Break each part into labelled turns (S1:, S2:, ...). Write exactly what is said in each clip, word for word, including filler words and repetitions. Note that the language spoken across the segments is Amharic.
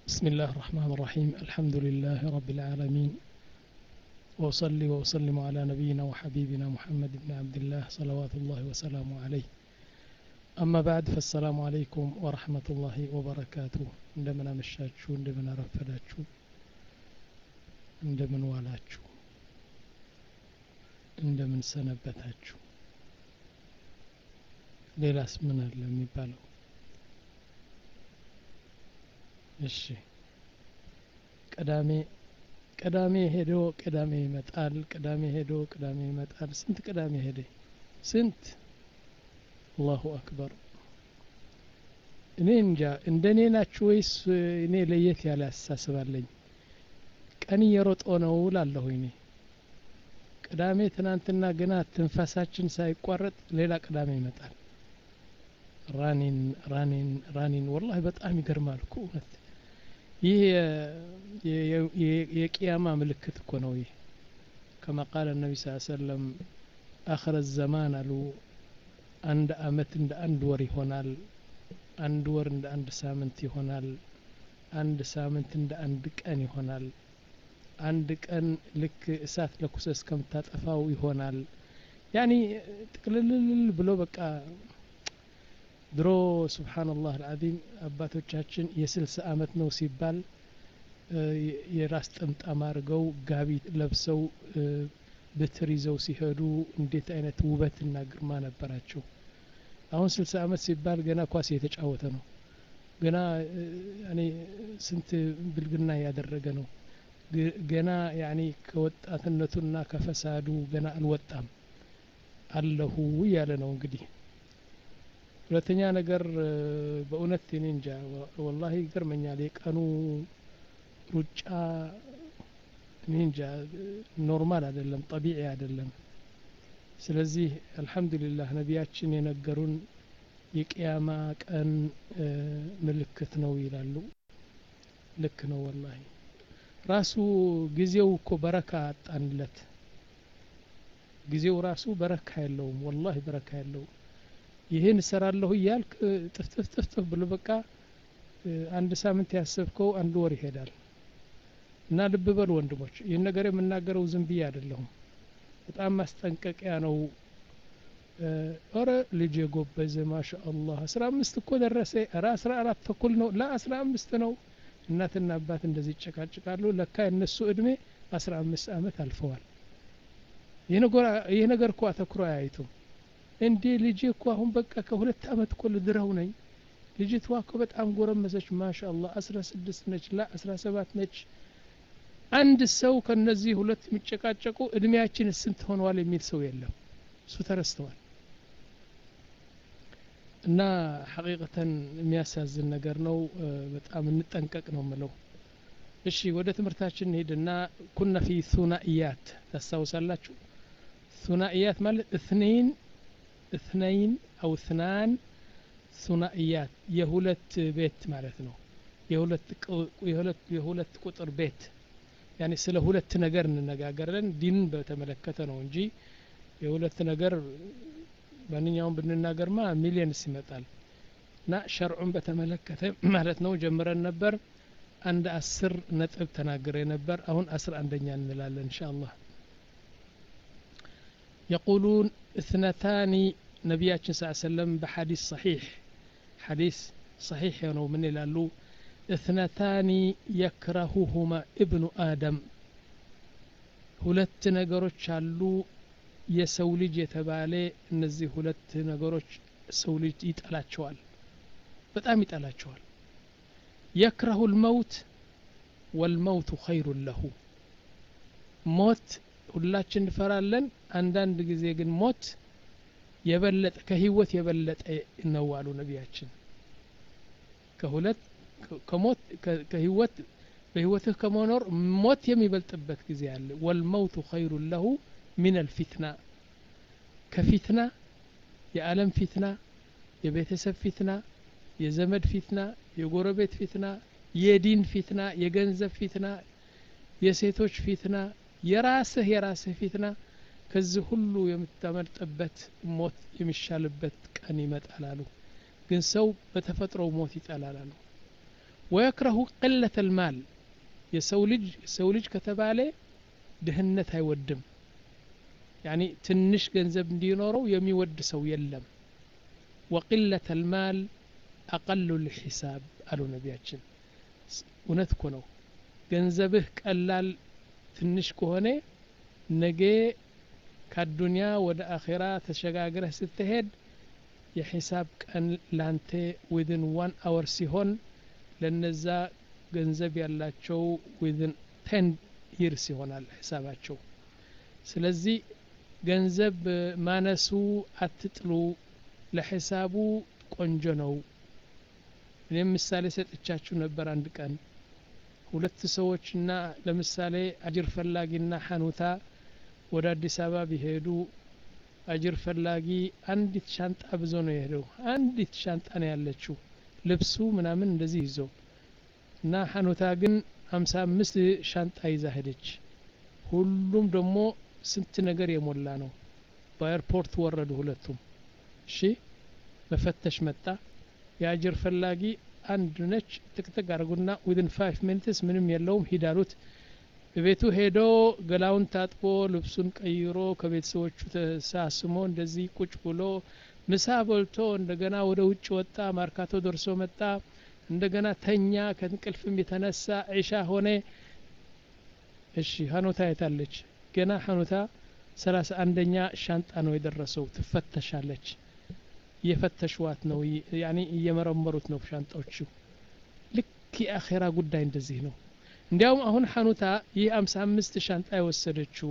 S1: بسم الله الرحمن الرحيم الحمد لله رب العالمين وأصلي وأسلم على نبينا وحبيبنا محمد بن عبد الله صلوات الله وسلامه عليه أما بعد فالسلام عليكم ورحمة الله وبركاته عندما مشاتشو عندما رفداتشو عندما والاتشو عندما سنبتاتشو ሌላስ ምን አለ የሚባለው? እሺ ቅዳሜ ቅዳሜ ሄዶ ቅዳሜ ይመጣል፣ ቅዳሜ ሄዶ ቅዳሜ ይመጣል። ስንት ቅዳሜ ሄደ? ስንት? አላሁ አክበር። እኔ እንጃ እንደኔ ናችሁ ወይስ እኔ ለየት ያለ አስተሳሰባለኝ? ቀን እየሮጠ ነው እላለሁ እኔ። ቅዳሜ ትናንትና ገና ትንፋሳችን ሳይቋረጥ ሌላ ቅዳሜ ይመጣል። ራኒን ራኒን ራኒን ወላሂ በጣም ይገርማል እኮ እውነት። ይህ የቂያማ ምልክት እኮ ነው ይህ። ከማ ቃለ ነቢ ስ ሰለም አኽረ ዘማን አሉ አንድ አመት እንደ አንድ ወር ይሆናል፣ አንድ ወር እንደ አንድ ሳምንት ይሆናል፣ አንድ ሳምንት እንደ አንድ ቀን ይሆናል፣ አንድ ቀን ልክ እሳት ለኩሰ እስከምታጠፋው ይሆናል። ያኒ ጥቅልልል ብሎ በቃ ድሮ ሱብሓነላህ አልዓዚም አባቶቻችን የስልሳ አመት ነው ሲባል የራስ ጥምጣም አድርገው ጋቢ ለብሰው በትር ይዘው ሲሄዱ እንዴት አይነት ውበትና ግርማ ነበራቸው። አሁን ስልሳ አመት ሲባል ገና ኳስ እየተጫወተ ነው። ገና እኔ ስንት ብልግና ያደረገ ነው። ገና ያኒ ከወጣትነቱና ከፈሳዱ ገና አልወጣም አለሁ ያለ ነው እንግዲህ። ሁለተኛ ነገር በእውነት እኔ እንጃ ወላሂ ይገርመኛል የቀኑ ሩጫ። እኔ እንጃ ኖርማል አይደለም፣ ጠቢዒ አይደለም። ስለዚህ አልহামዱሊላህ ነቢያችን የነገሩን የቂያማ ቀን ምልክት ነው ይላሉ። ልክ ነው ወላሂ። ራሱ ጊዜው እኮ በረካ አጣንለት። ጊዜው ራሱ በረካ የለውም፣ ወላሂ በረካ የለውም። ይሄን እሰራለሁ እያልክ ጥፍጥፍ ጥፍጥፍ ብሎ በቃ አንድ ሳምንት ያሰብከው አንድ ወር ይሄዳል። እና ልብ በሉ ወንድሞች፣ ይህን ነገር የምናገረው ዝም ብዬ አይደለሁም፣ በጣም ማስጠንቀቂያ ነው። ኧረ ልጅ የጎበዘ ማሻአላህ አስራ አምስት እኮ ደረሰ፣ ኧረ አስራ አራት ተኩል ነው፣ ላ አስራ አምስት ነው። እናትና አባት እንደዚህ ይጨቃጭቃሉ። ለካ የነሱ እድሜ አስራ አምስት አመት አልፈዋል። ይህ ነገር እኮ አተኩሮ አያይቱም። እንዴ ልጅ እኮ አሁን በቃ ከሁለት አመት እኮ ልድረው ነኝ፣ ልጅቷ እኮ በጣም ጎረመሰች ማሻአላህ አስራ ስድስት ነች፣ ላ አስራ ሰባት ነች። አንድ ሰው ከነዚህ ሁለት የሚጨቃጨቁ እድሜያችን ስንት ሆነዋል የሚል ሰው የለም። እሱ ተረስተዋል። እና ሐቂቀተን የሚያሳዝን ነገር ነው። በጣም እንጠንቀቅ ነው የምለው። እሺ ወደ ትምህርታችን እንሄድና ኩና ፊ ሱናኢያት ታስታውሳላችሁ? ሱናኢያት ማለት እثنين اثنين او اثنان ثنائيات የሁለት ቤት ማለት ነው። የሁለት የሁለት የሁለት ቁጥር ቤት ያኒ ስለ ሁለት ነገር እንነጋገራለን። ዲን በተመለከተ ነው እንጂ የሁለት ነገር ማንኛውም ብንናገርማ ሚሊየንስ ይመጣል። እና ሸርዑን በተመለከተ ማለት ነው ጀምረን ነበር። አንድ አስር ነጥብ ተናግሬ ነበር። አሁን አስራ አንደኛ እንላለን ኢንሻአላህ። يقولون اثنتان ነቢያችን ሰለላሁ ዐለይሂ ወሰለም በሐዲስ ሰሒሕ ሐዲስ ሰሒሕ ነው ምን ይላሉ? اثنتان يكرههما ابن آدم ሁለት ነገሮች አሉ የሰው ልጅ የተባለ እነዚህ ሁለት ነገሮች ሰው ልጅ ይጠላቸዋል፣ በጣም ይጠላቸዋል። يكره الموت والموت خير له ሞት ሁላችን እንፈራለን። አንዳንድ ጊዜ ግን ሞት የበለጠ ከህይወት የበለጠ ነው አሉ ነቢያችን። ከሁለት ከሞት ከህይወት በህይወትህ ከመኖር ሞት የሚበልጥበት ጊዜ አለ። والموت خير له من الفتنة ከፊትና የዓለም ፊትና፣ የቤተሰብ ፊትና፣ የዘመድ ፊትና፣ የጎረቤት ፊትና፣ የዲን ፊትና፣ የገንዘብ ፊትና፣ የሴቶች ፊትና፣ የራስህ የራስህ ፊትና ከዚህ ሁሉ የምታመልጥበት ሞት የሚሻልበት ቀን ይመጣል አሉ። ግን ሰው በተፈጥሮ ሞት ይጠላል አሉ። ويكره قلة المال يسولج يسولج كتباله دهنة هيودم يعني تنش ገንዘብ እንዲኖረው የሚወድ ሰው የለም وقلة المال أقل الحساب قالوا ነቢያችን እውነት እኮ ነው ገንዘብህ ቀላል ትንሽ ከሆነ ነገ ከዱንያ ወደ አኺራ ተሸጋግረህ ስትሄድ የሂሳብ ቀን ላንተ within one hour ሲሆን ለነዛ ገንዘብ ያላቸው within ten years ይሆናል ሂሳባቸው ስለዚህ ገንዘብ ማነሱ አትጥሉ ለሂሳቡ ቆንጆ ነው እኔም ምሳሌ ሰጥቻችሁ ነበር አንድ ቀን ሁለት ሰዎችና ለምሳሌ አጅር ፈላጊና ሐኑታ ወደ አዲስ አበባ ቢሄዱ አጅር ፈላጊ አንዲት ሻንጣ ብዙ ነው የሄደው አንዲት ሻንጣ ነው ያለችው ልብሱ ምናምን እንደዚህ ይዞ እና ሐኑታ ግን ሃምሳ አምስት ሻንጣ ይዛ ሄደች ሁሉም ደግሞ ስንት ነገር የሞላ ነው በኤርፖርት ወረዱ ሁለቱም እሺ መፈተሽ መጣ የአጅር ፈላጊ አንድ ነች ጥቅጥቅ አርጉና within five minutes ምንም የለውም ሂዳሉት በቤቱ ሄዶ ገላውን ታጥቦ ልብሱን ቀይሮ ከቤተሰቦቹ ተሳስሞ እንደዚህ ቁጭ ብሎ ምሳ በልቶ እንደገና ወደ ውጭ ወጣ ማርካቶ ደርሶ መጣ እንደገና ተኛ ከእንቅልፍም የተነሳ ዒሻ ሆነ እሺ ሐኑታ የታለች ገና ሐኑታ ሰላሳ አንደኛ ሻንጣ ነው የደረሰው ትፈተሻለች የፈተሽዋት ነው ያኒ እየመረመሩት ነው ሻንጣዎቹ ልክ የአኺራ ጉዳይ እንደዚህ ነው እንዲያውም አሁን ሐኑታ ይህ ሃምሳ አምስት ሻንጣ የወሰደችው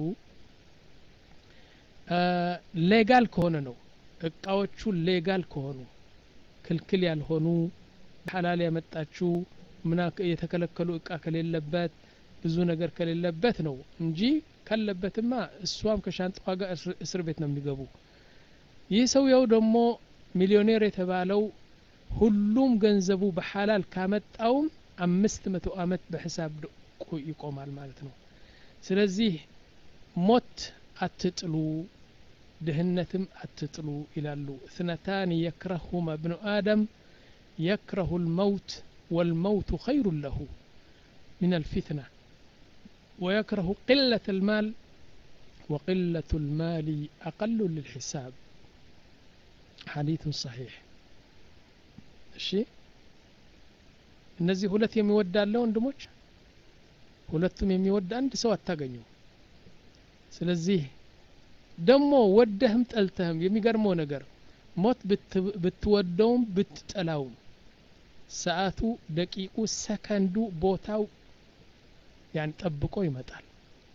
S1: ሌጋል ከሆነ ነው እቃዎቹ ሌጋል ከሆኑ ክልክል ያልሆኑ ሐላል ያመጣችው ምና የተከለከሉ እቃ ከሌለበት ብዙ ነገር ከሌለበት ነው እንጂ ካለበትማ እሷም ከሻንጣዋ ጋር እስር ቤት ነው የሚገቡ ይህ ሰውየው ደግሞ ሚሊዮኔር የተባለው ሁሉም ገንዘቡ በሐላል ካመጣው አምስት መቶ አመት በሂሳብ ይቆማል ማለት ነው ስለዚህ ሞት አትጥሉ ድህነትም አትጥሉ ይላሉ اثنتان يكرههما ابن آدم يكره الموت والموت خير له من الفتنة ويكره قلة المال وقلة المال أقل للحساب حديث صحيح الشيء እነዚህ ሁለት የሚወድ አለ ወንድሞች ሁለቱም የሚወድ አንድ ሰው አታገኙ ስለዚህ ደሞ ወደህም ጠልተህም የሚገርመው ነገር ሞት ብትወደውም ብትጠላውም ሰዓቱ ደቂቁ ሰከንዱ ቦታው ያን ጠብቆ ይመጣል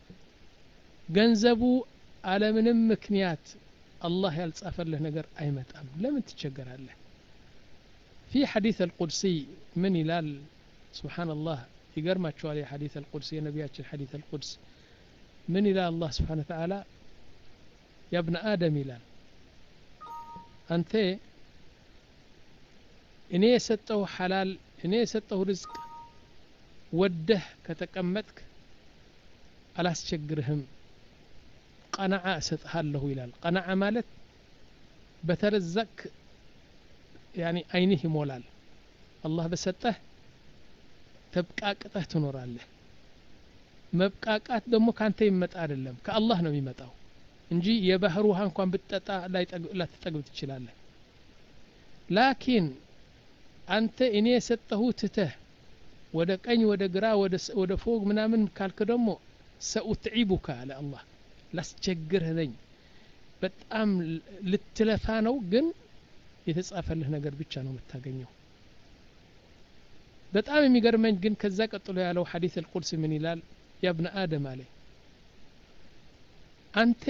S1: ገንዘቡ ዓለምንም ምክንያት አላህ ያልጻፈልህ ነገር አይመጣም ለምን ትቸገራለህ في حديث القدسي من يلال سبحان الله يقرمت شوالي حديث القدسي نبياتش الحديث القدس من يلال الله سبحانه وتعالى يا ابن آدم يلال أنت إني ستو حلال إني ستو رزق وده كتكمتك على استشجرهم قناعة ستحال له يلال قناعة مالت بترزق يعني عينه مولال الله بسطه تبقاقته ትኖራለህ መብቃቃት ደግሞ ካንተ ይመጣ አይደለም ከአላህ ነው የሚመጣው እንጂ የባህር ውሃ እንኳን ብትጠጣ ላይ ላትጠግብ ትችላለህ ላኪን አንተ እኔ የሰጠሁትህ ወደ ቀኝ ወደ ግራ ወደ ወደ ፎቅ ምናምን ካልክ ደግሞ ሰኡትዒቡካ አለ አላህ ላስቸግርህ ነኝ በጣም ልትለፋ ነው ግን የተጻፈልህ ነገር ብቻ ነው የምታገኘው በጣም የሚገርመኝ ግን ከዛ ቀጥሎ ያለው ሐዲስ القدس ምን ይላል ያ ابن آدم አለ አንተ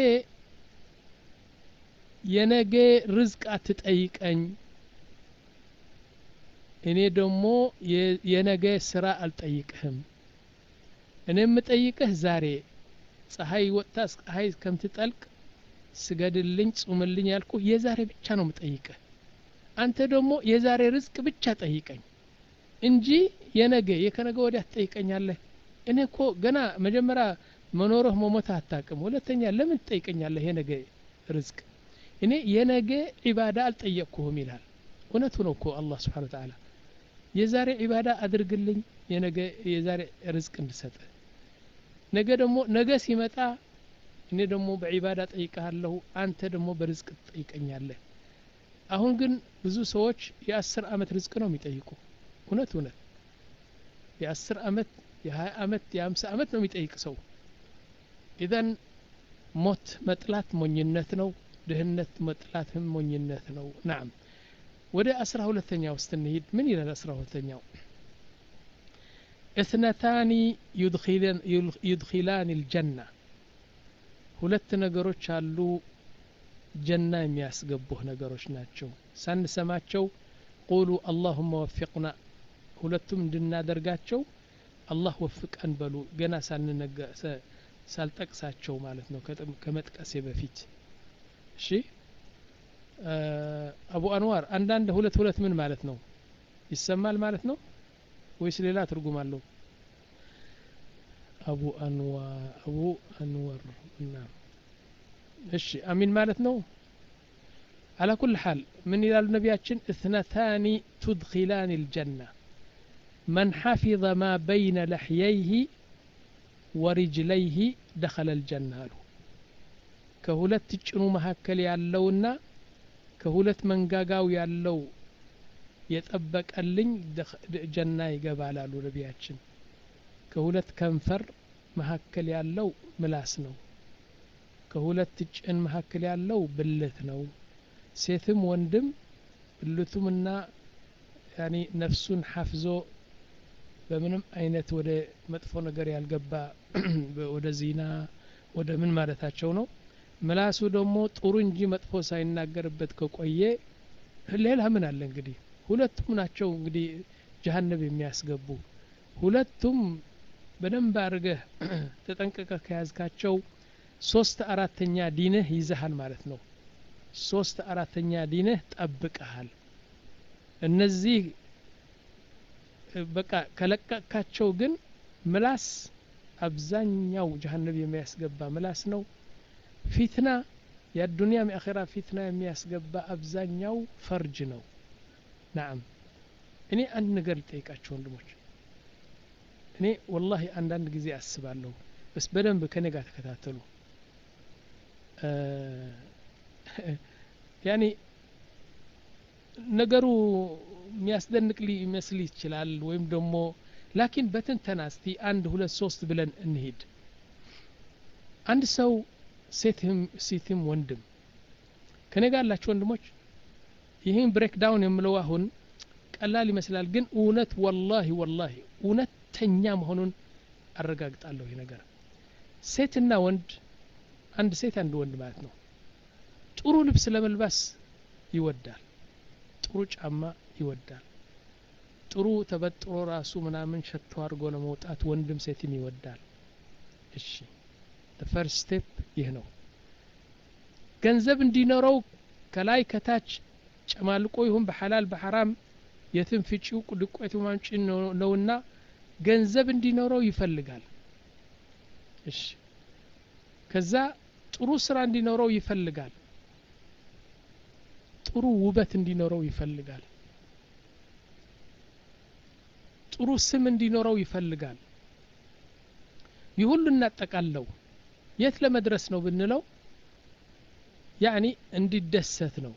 S1: የነገ ርዝቅ አትጠይቀኝ እኔ ደግሞ የነገ ስራ አልጠይቅህም እኔ የምጠይቅህ ዛሬ ፀሐይ ወጣ ፀሐይ ከምትጠልቅ ስገድልኝ ጾምልኝ ያልኩ የዛሬ ብቻ ነው የምጠይቅህ አንተ ደግሞ የዛሬ ርዝቅ ብቻ ጠይቀኝ እንጂ የነገ የከነገ ወዲያ ትጠይቀኛለህ እኔ እኮ ገና መጀመሪያ መኖርህ መሞት አታውቅም ሁለተኛ ለምን ትጠይቀኛለህ የነገ ርዝቅ እኔ የነገ ዒባዳ አልጠየቅኩህም ይላል እውነቱ ነው እኮ አላህ Subhanahu Wa Ta'ala የዛሬ ዒባዳ አድርግልኝ የነገ የዛሬ ርዝቅ እንድሰጥ ነገ ደግሞ ነገ ሲመጣ እኔ ደግሞ በዒባዳ ጠይቀሃለሁ አንተ ደግሞ በርዝቅ ትጠይቀኛለህ አሁን ግን ብዙ ሰዎች የአስር አመት ርዝቅ ነው የሚጠይቁ እውነት እውነት የአስር አመት የሀያ አመት የአምሳ አመት ነው የሚጠይቅ ሰው ኢዘን ሞት መጥላት ሞኝነት ነው ድህነት መጥላትም ሞኝነት ነው ናም ወደ አስራ ሁለተኛው ውስጥ እንሂድ ምን ይላል አስራ ሁለተኛው اثنتان يدخلان يدخلان الجنة ሁለት ነገሮች አሉ ጀና የሚያስገቡህ ነገሮች ናቸው ሳንሰማቸው قولوا اللهم وفقنا ሁለቱም እንድናደርጋቸው አላህ ወፍቀን በሉ ገና ሳንነገ ሳልጠቅሳቸው ማለት ነው ከመጥቀሴ በፊት እሺ አቡ አንዋር አንዳንድ ሁለት ሁለት ምን ማለት ነው ይሰማል ማለት ነው ወይስ ሌላ ትርጉም አለው አቡ አንዋር አቡ አንዋር እና እሺ አሚን ማለት ነው على كل حال من إلى النبياتشن اثنتان تدخلان الجنة من حفظ ما بين لحييه ورجليه دخل الجنة له كهولت تجنو مهكل يالونا كهولت منقاقاو يالو يتأبك اللين جنة يقبالالو نبياتشن كهولت كنفر مهكل يالو ملاسنو كهولت تجن مهكل يالو بلثنو سيثم وندم بلثمنا يعني نفسون حافظو በምንም አይነት ወደ መጥፎ ነገር ያልገባ ወደ ዚና ወደ ምን ማለታቸው ነው ምላሱ ደግሞ ጥሩ እንጂ መጥፎ ሳይናገርበት ከቆየ ሌላ ምን አለ እንግዲህ ሁለቱም ናቸው እንግዲህ ጀሃነም የሚያስገቡ ሁለቱም በደንብ አድርገህ ተጠንቀቀህ ከያዝካቸው ሶስት አራተኛ ዲንህ ይዘሃል ማለት ነው ሶስት አራተኛ ዲንህ ጠብቀሃል እነዚህ በቃ ከለቀቃቸው ግን ምላስ አብዛኛው ጀሃነም የሚያስገባ ምላስ ነው ፊትና የዱንያ የአኺራ ፊትና የሚያስገባ አብዛኛው ፈርጅ ነው نعم እኔ አንድ ነገር ልጠይቃችሁ ወንድሞች እኔ والله አንዳንድ ጊዜ አስባለሁ በስ በደንብ ከኔ ጋር ተከታተሉ ያኒ ነገሩ የሚያስደንቅ ሊመስል ይችላል ወይም ደግሞ ላኪን በትንተና እስቲ አንድ ሁለት ሶስት ብለን እንሂድ አንድ ሰው ሴትም ሴትም ወንድም ከኔ ጋር ያላችሁ ወንድሞች ይሄን ብሬክ ዳውን የምለው አሁን ቀላል ይመስላል ግን እውነት والله والله እውነተኛ መሆኑን አረጋግጣለሁ ይሄ ነገር ሴትና ወንድ አንድ ሴት አንድ ወንድ ማለት ነው ጥሩ ልብስ ለመልበስ ይወዳል ጥሩ ጫማ ይወዳል ጥሩ ተበጥሮ ራሱ ምናምን ሸቶ አድርጎ ለመውጣት ወንድም ሴትም ይወዳል እሺ the first step ይህ ነው ገንዘብ እንዲኖረው ከላይ ከታች ጨማልቆ ይሁን በሐላል በሐራም የትም ፍጪው ቁልቆቱ ማንጭ ነውና ገንዘብ እንዲኖረው ይፈልጋል እሺ ከዛ ጥሩ ስራ እንዲኖረው ይፈልጋል ጥሩ ውበት እንዲኖረው ይፈልጋል ጥሩ ስም እንዲኖረው ይፈልጋል ይሁሉ እናጠቃለው የት ለመድረስ ነው ብንለው ያኒ እንዲደሰት ነው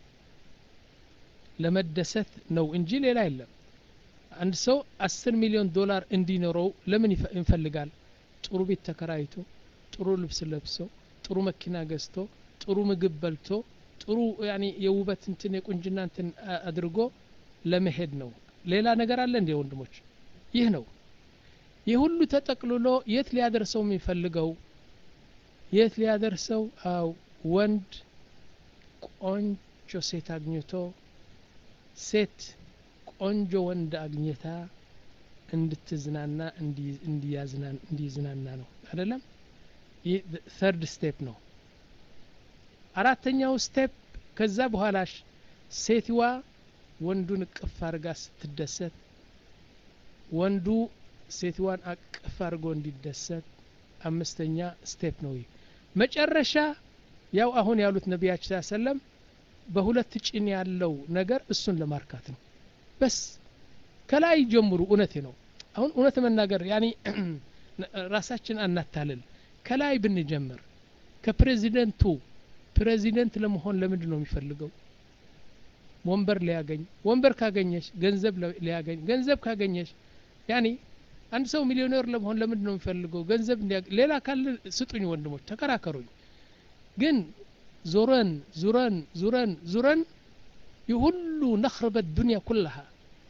S1: ለመደሰት ነው እንጂ ሌላ አይደለም አንድ ሰው አስር ሚሊዮን ዶላር እንዲኖረው ለምን ይፈልጋል ጥሩ ቤት ተከራይቶ ጥሩ ልብስ ለብሶ ጥሩ መኪና ገዝቶ ጥሩ ምግብ በልቶ ጥሩ ያኒ የውበት እንትን የቁንጅና እንትን አድርጎ ለመሄድ ነው ሌላ ነገር አለ እንዴ ወንድሞች ይህ ነው የሁሉ ተጠቅልሎ የት ሊያደርሰው የሚፈልገው የት ሊያደርሰው አው ወንድ ቆንጆ ሴት አግኝቶ ሴት ቆንጆ ወንድ አግኝታ እንድትዝናና እንዲያዝናና እንዲዝናና ነው አይደለም ይህ third step ነው አራተኛው ስቴፕ ከዛ በኋላሽ ሴትዋ ወንዱን እቅፍ አርጋ ስትደሰት ወንዱ ሴትዋን አቅፍ አርጎ እንዲደሰት አምስተኛ ስቴፕ ነው መጨረሻ ያው አሁን ያሉት ነብያችን ሰለም በሁለት ጭን ያለው ነገር እሱን ለማርካት ነው በስ ከላይ ጀምሩ እውነቴ ነው አሁን እውነት መናገር ያኒ ራሳችን አናታልል ከላይ ብንጀምር ከፕሬዚደንቱ ፕሬዚደንት ለመሆን ለምንድን ነው የሚፈልገው ወንበር ሊያገኝ ወንበር ካገኘሽ ገንዘብ ሊያገኝ ገንዘብ ካገኘሽ ያኒ አንድ ሰው ሚሊዮነር ለመሆን ለምንድን ነው የሚፈልገው ገንዘብ ሌላ ካለ ስጡኝ ወንድሞች ተከራከሩኝ ግን ዙረን ዙረን ዙረን ዙረን ይሁሉ نخرب الدنيا كلها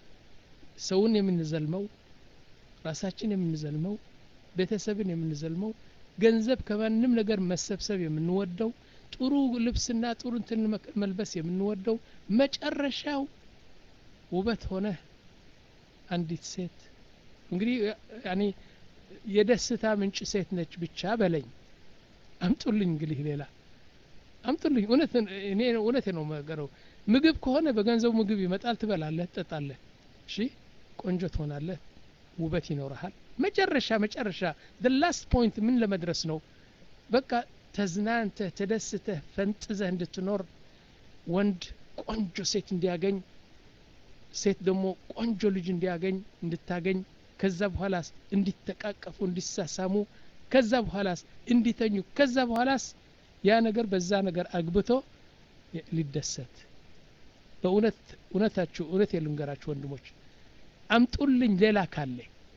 S1: ሰውን የምንዘልመው ራሳችን የምንዘልመው ቤተሰብን የምንዘልመው ገንዘብ ከማንም ነገር መሰብሰብ የምንወደው ጥሩ ልብስና ጥሩ እንትን መልበስ የምንወደው መጨረሻው ውበት ሆነ አንዲት ሴት እንግዲህ ያኒ የደስታ ምንጭ ሴት ነች ብቻ በለኝ አምጡልኝ እንግዲህ ሌላ አምጡልኝ እውነት እኔ እውነት ነው ማገረው ምግብ ከሆነ በገንዘብ ምግብ ይመጣል ትበላለህ ትጠጣለህ እሺ ቆንጆ ትሆናለህ ውበት ይኖርሃል መጨረሻ መጨረሻ the last point ምን ለመድረስ ነው በቃ ተዝናንተ ተደስተ ፈንጥዘህ እንድትኖር ወንድ ቆንጆ ሴት እንዲያገኝ ሴት ደግሞ ቆንጆ ልጅ እንዲያገኝ እንድታገኝ ከዛ በኋላስ እንዲተቃቀፉ እንዲሳሳሙ ከዛ በኋላስ እንዲተኙ ከዛ በኋላስ ያ ነገር በዛ ነገር አግብቶ ሊደሰት በእውነት እውነታችሁ እውነት የልንገራችሁ ወንድሞች አምጡልኝ ሌላ ካለ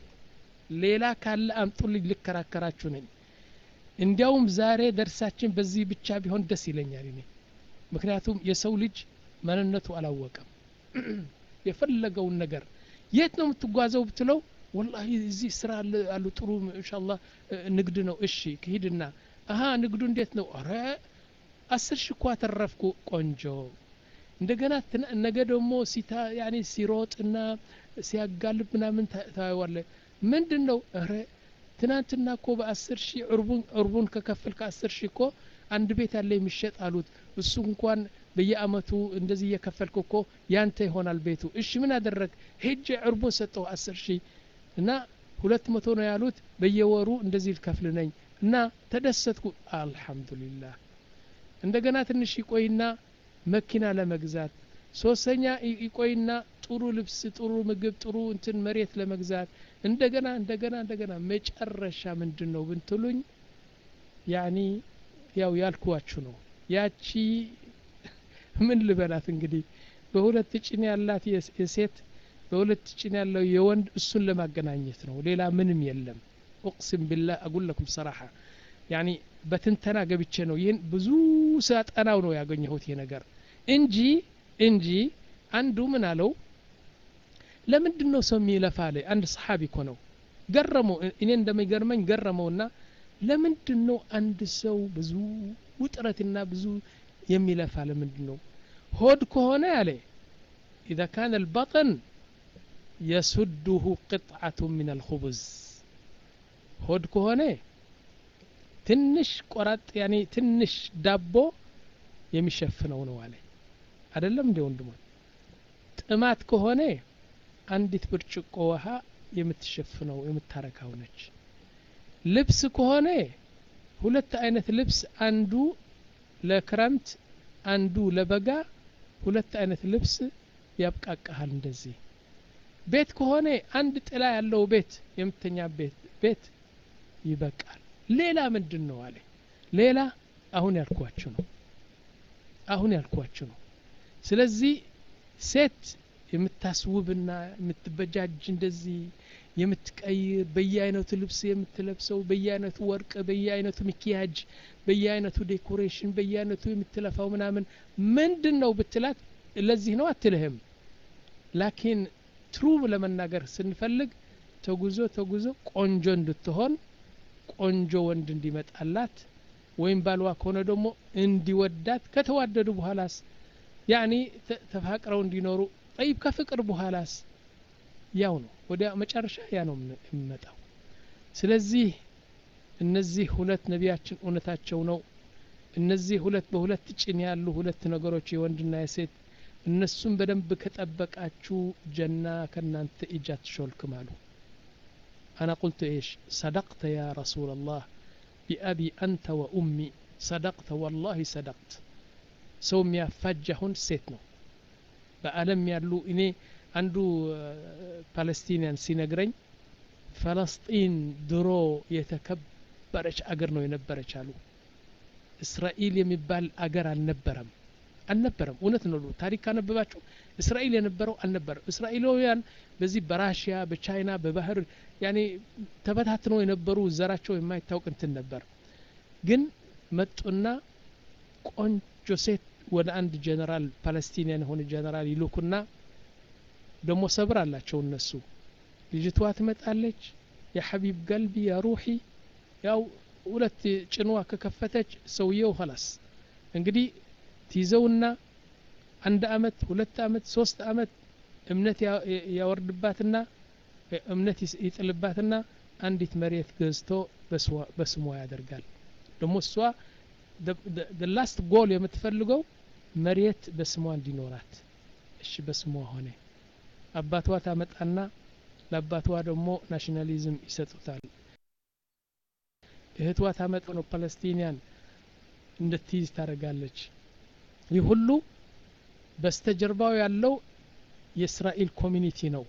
S1: ሌላ ካለ አምጡልኝ ልከራከራችሁ ነኝ እንዲያውም ዛሬ ደርሳችን በዚህ ብቻ ቢሆን ደስ ይለኛል እኔ ምክንያቱም የሰው ልጅ ማንነቱ አላወቀም የፈለገውን ነገር የት ነው የምትጓዘው ብትለው والله እዚህ ስራ አሉ ጥሩ ኢንሻአላህ ንግድ ነው እሺ ከሄድና አሃ ንግዱ እንዴት ነው አረ አስር ሺህ እኮ አተረፍኩ ቆንጆ እንደገና ነገ ደግሞ ሲታ ያኒ ሲሮጥና ሲያጋልብ ምናምን ታይዋለ ምንድነው አረ ትናንትና እኮ በ10 ሺህ ዑርቡን ዑርቡን ከከፈልከ አስር ሺህ እኮ አንድ ቤት ያለ የሚሸጥ አሉት እሱ እንኳን በየአመቱ እንደዚህ እየከፈልኩ እኮ ያንተ ይሆናል ቤቱ እሺ ምን አደረግ ሄጄ ዑርቡን ሰጠው አስር ሺህ እና ሁለት መቶ ነው ያሉት በየወሩ እንደዚህ ልከፍል ነኝ እና ተደሰትኩ አልহামዱሊላህ እንደገና ትንሽ ይቆይና መኪና ለመግዛት ሶስተኛ ይቆይና ጥሩ ልብስ ጥሩ ምግብ ጥሩ እንትን መሬት ለመግዛት እንደገና እንደገና እንደገና መጨረሻ ምንድነው ብንትሉኝ ያኒ ያው ያልኳችሁ ነው ያቺ ምን ልበላት እንግዲህ በሁለት ጭን ያላት የሴት በሁለት ጭን ያለው የወንድ እሱን ለማገናኘት ነው ሌላ ምንም የለም اقسم بالله اقول لكم صراحه يعني በትንተና ገብቼ ነው ይሄን ብዙ ሳጠናው ነው ያገኘሁት ይሄ ነገር እንጂ እንጂ አንዱ ምን አለው ለምንድነው ሰው የሚለፋለ አንድ ሰሃቢ እኮ ነው ገረመው እኔ እንደሚገርመኝ ገረመውና ለምንድነው አንድ ሰው ብዙ ውጥረትና ብዙ የሚለፋ ለምንድነው ሆድ ከሆነ ያለ اذا كان البطن يسده قطعه من الخبز ሆድ ከሆነ ትንሽ ቆራጥ ያኔ ትንሽ ዳቦ የሚሸፍነው ነው አለ አይደለም እንደ ወንድሞች ጥማት ከሆነ አንዲት ብርጭቆ ውሃ የምትሸፍነው የምታረካው ነች ልብስ ከሆነ ሁለት አይነት ልብስ አንዱ ለክረምት አንዱ ለበጋ ሁለት አይነት ልብስ ያብቃቃል እንደዚህ ቤት ከሆነ አንድ ጥላ ያለው ቤት የምተኛ ቤት ቤት ይበቃል ሌላ ምንድነው አለ ሌላ አሁን ያልኳችሁ ነው አሁን ያልኳችሁ ነው ስለዚህ ሴት የምታስውብና የምትበጃጅ እንደዚህ የምትቀይር በየአይነቱ ልብስ የምትለብሰው በየአይነቱ ወርቅ በየአይነቱ ሚኪያጅ በየአይነቱ ዴኮሬሽን በየአይነቱ የምትለፋው ምናምን ምንድነው ብትላት ለዚህ ነው አትልህም ላኪን ትሩ ለመናገር ስንፈልግ ተጉዞ ተጉዞ ቆንጆ እንድትሆን ቆንጆ ወንድ እንዲመጣላት ወይም ባልዋ ከሆነ ደግሞ እንዲወዳት ከተዋደዱ በኋላስ ያኒ ተፋቅረው እንዲኖሩ طيب ከፍቅር በኋላስ ያው ነው ወደ መጨረሻ ያ ነው የሚመጣው ስለዚህ እነዚህ ሁለት ነቢያችን እውነታቸው ነው እነዚህ ሁለት በሁለት ጭን ያሉ ሁለት ነገሮች የወንድና የሴት እነሱም በደንብ ከጠበቃችሁ ጀና ከናንተ እጃት ሾልክማሉ انا قلت ايش صدقت يا رسول الله بأبي أنت وأمي صدقت والله صدقت سوم يفجهن ሴት ነው በአለም ያሉ እኔ አንዱ ፓለስቲኒያን ሲነግረኝ ፈለስጢን ድሮ የተከበረች አገር ነው የነበረች አሉ። እስራኤል የሚባል አገር አልነበረም አልነበረም። እውነት ነው። ታሪክ ካነበባችሁ እስራኤል የነበረው አልነበረም። እስራኤላውያን በዚህ በራሽያ በቻይና በባህር ያኔ ተበታትነው የነበሩ ዘራቸው የማይታወቅ እንትን ነበር። ግን መጡና ቆንጆ ሴት ወደ አንድ ጀነራል ፓለስቲኒያን የሆነ ጀነራል ይልኩና ደሞ ሰብር አላቸው እነሱ። ልጅቷ ትመጣለች የሐቢብ ቀልቢ ያ ሩሂ ያው ሁለት ጭንዋ ከከፈተች ሰውየው خلاص እንግዲህ ትይዘውና አንድ አመት ሁለት አመት ሶስት አመት እምነት ያወርድባትና እምነት ይጥልባትና አንዲት መሬት ገዝቶ በስሟ ያደርጋል። ደሞ እሷ the last goal የምትፈልገው መሬት በስሟ እንዲኖራት። እሺ በስሟ ሆነ። አባቷ ታመጣና ለአባቷ ደግሞ ናሽናሊዝም ይሰጡታል። እህቷ ታመጣ ነው ፓለስቲኒያን እንድትይዝ ታደርጋለች። ይህ ሁሉ በስተጀርባው ያለው የእስራኤል ኮሚኒቲ ነው።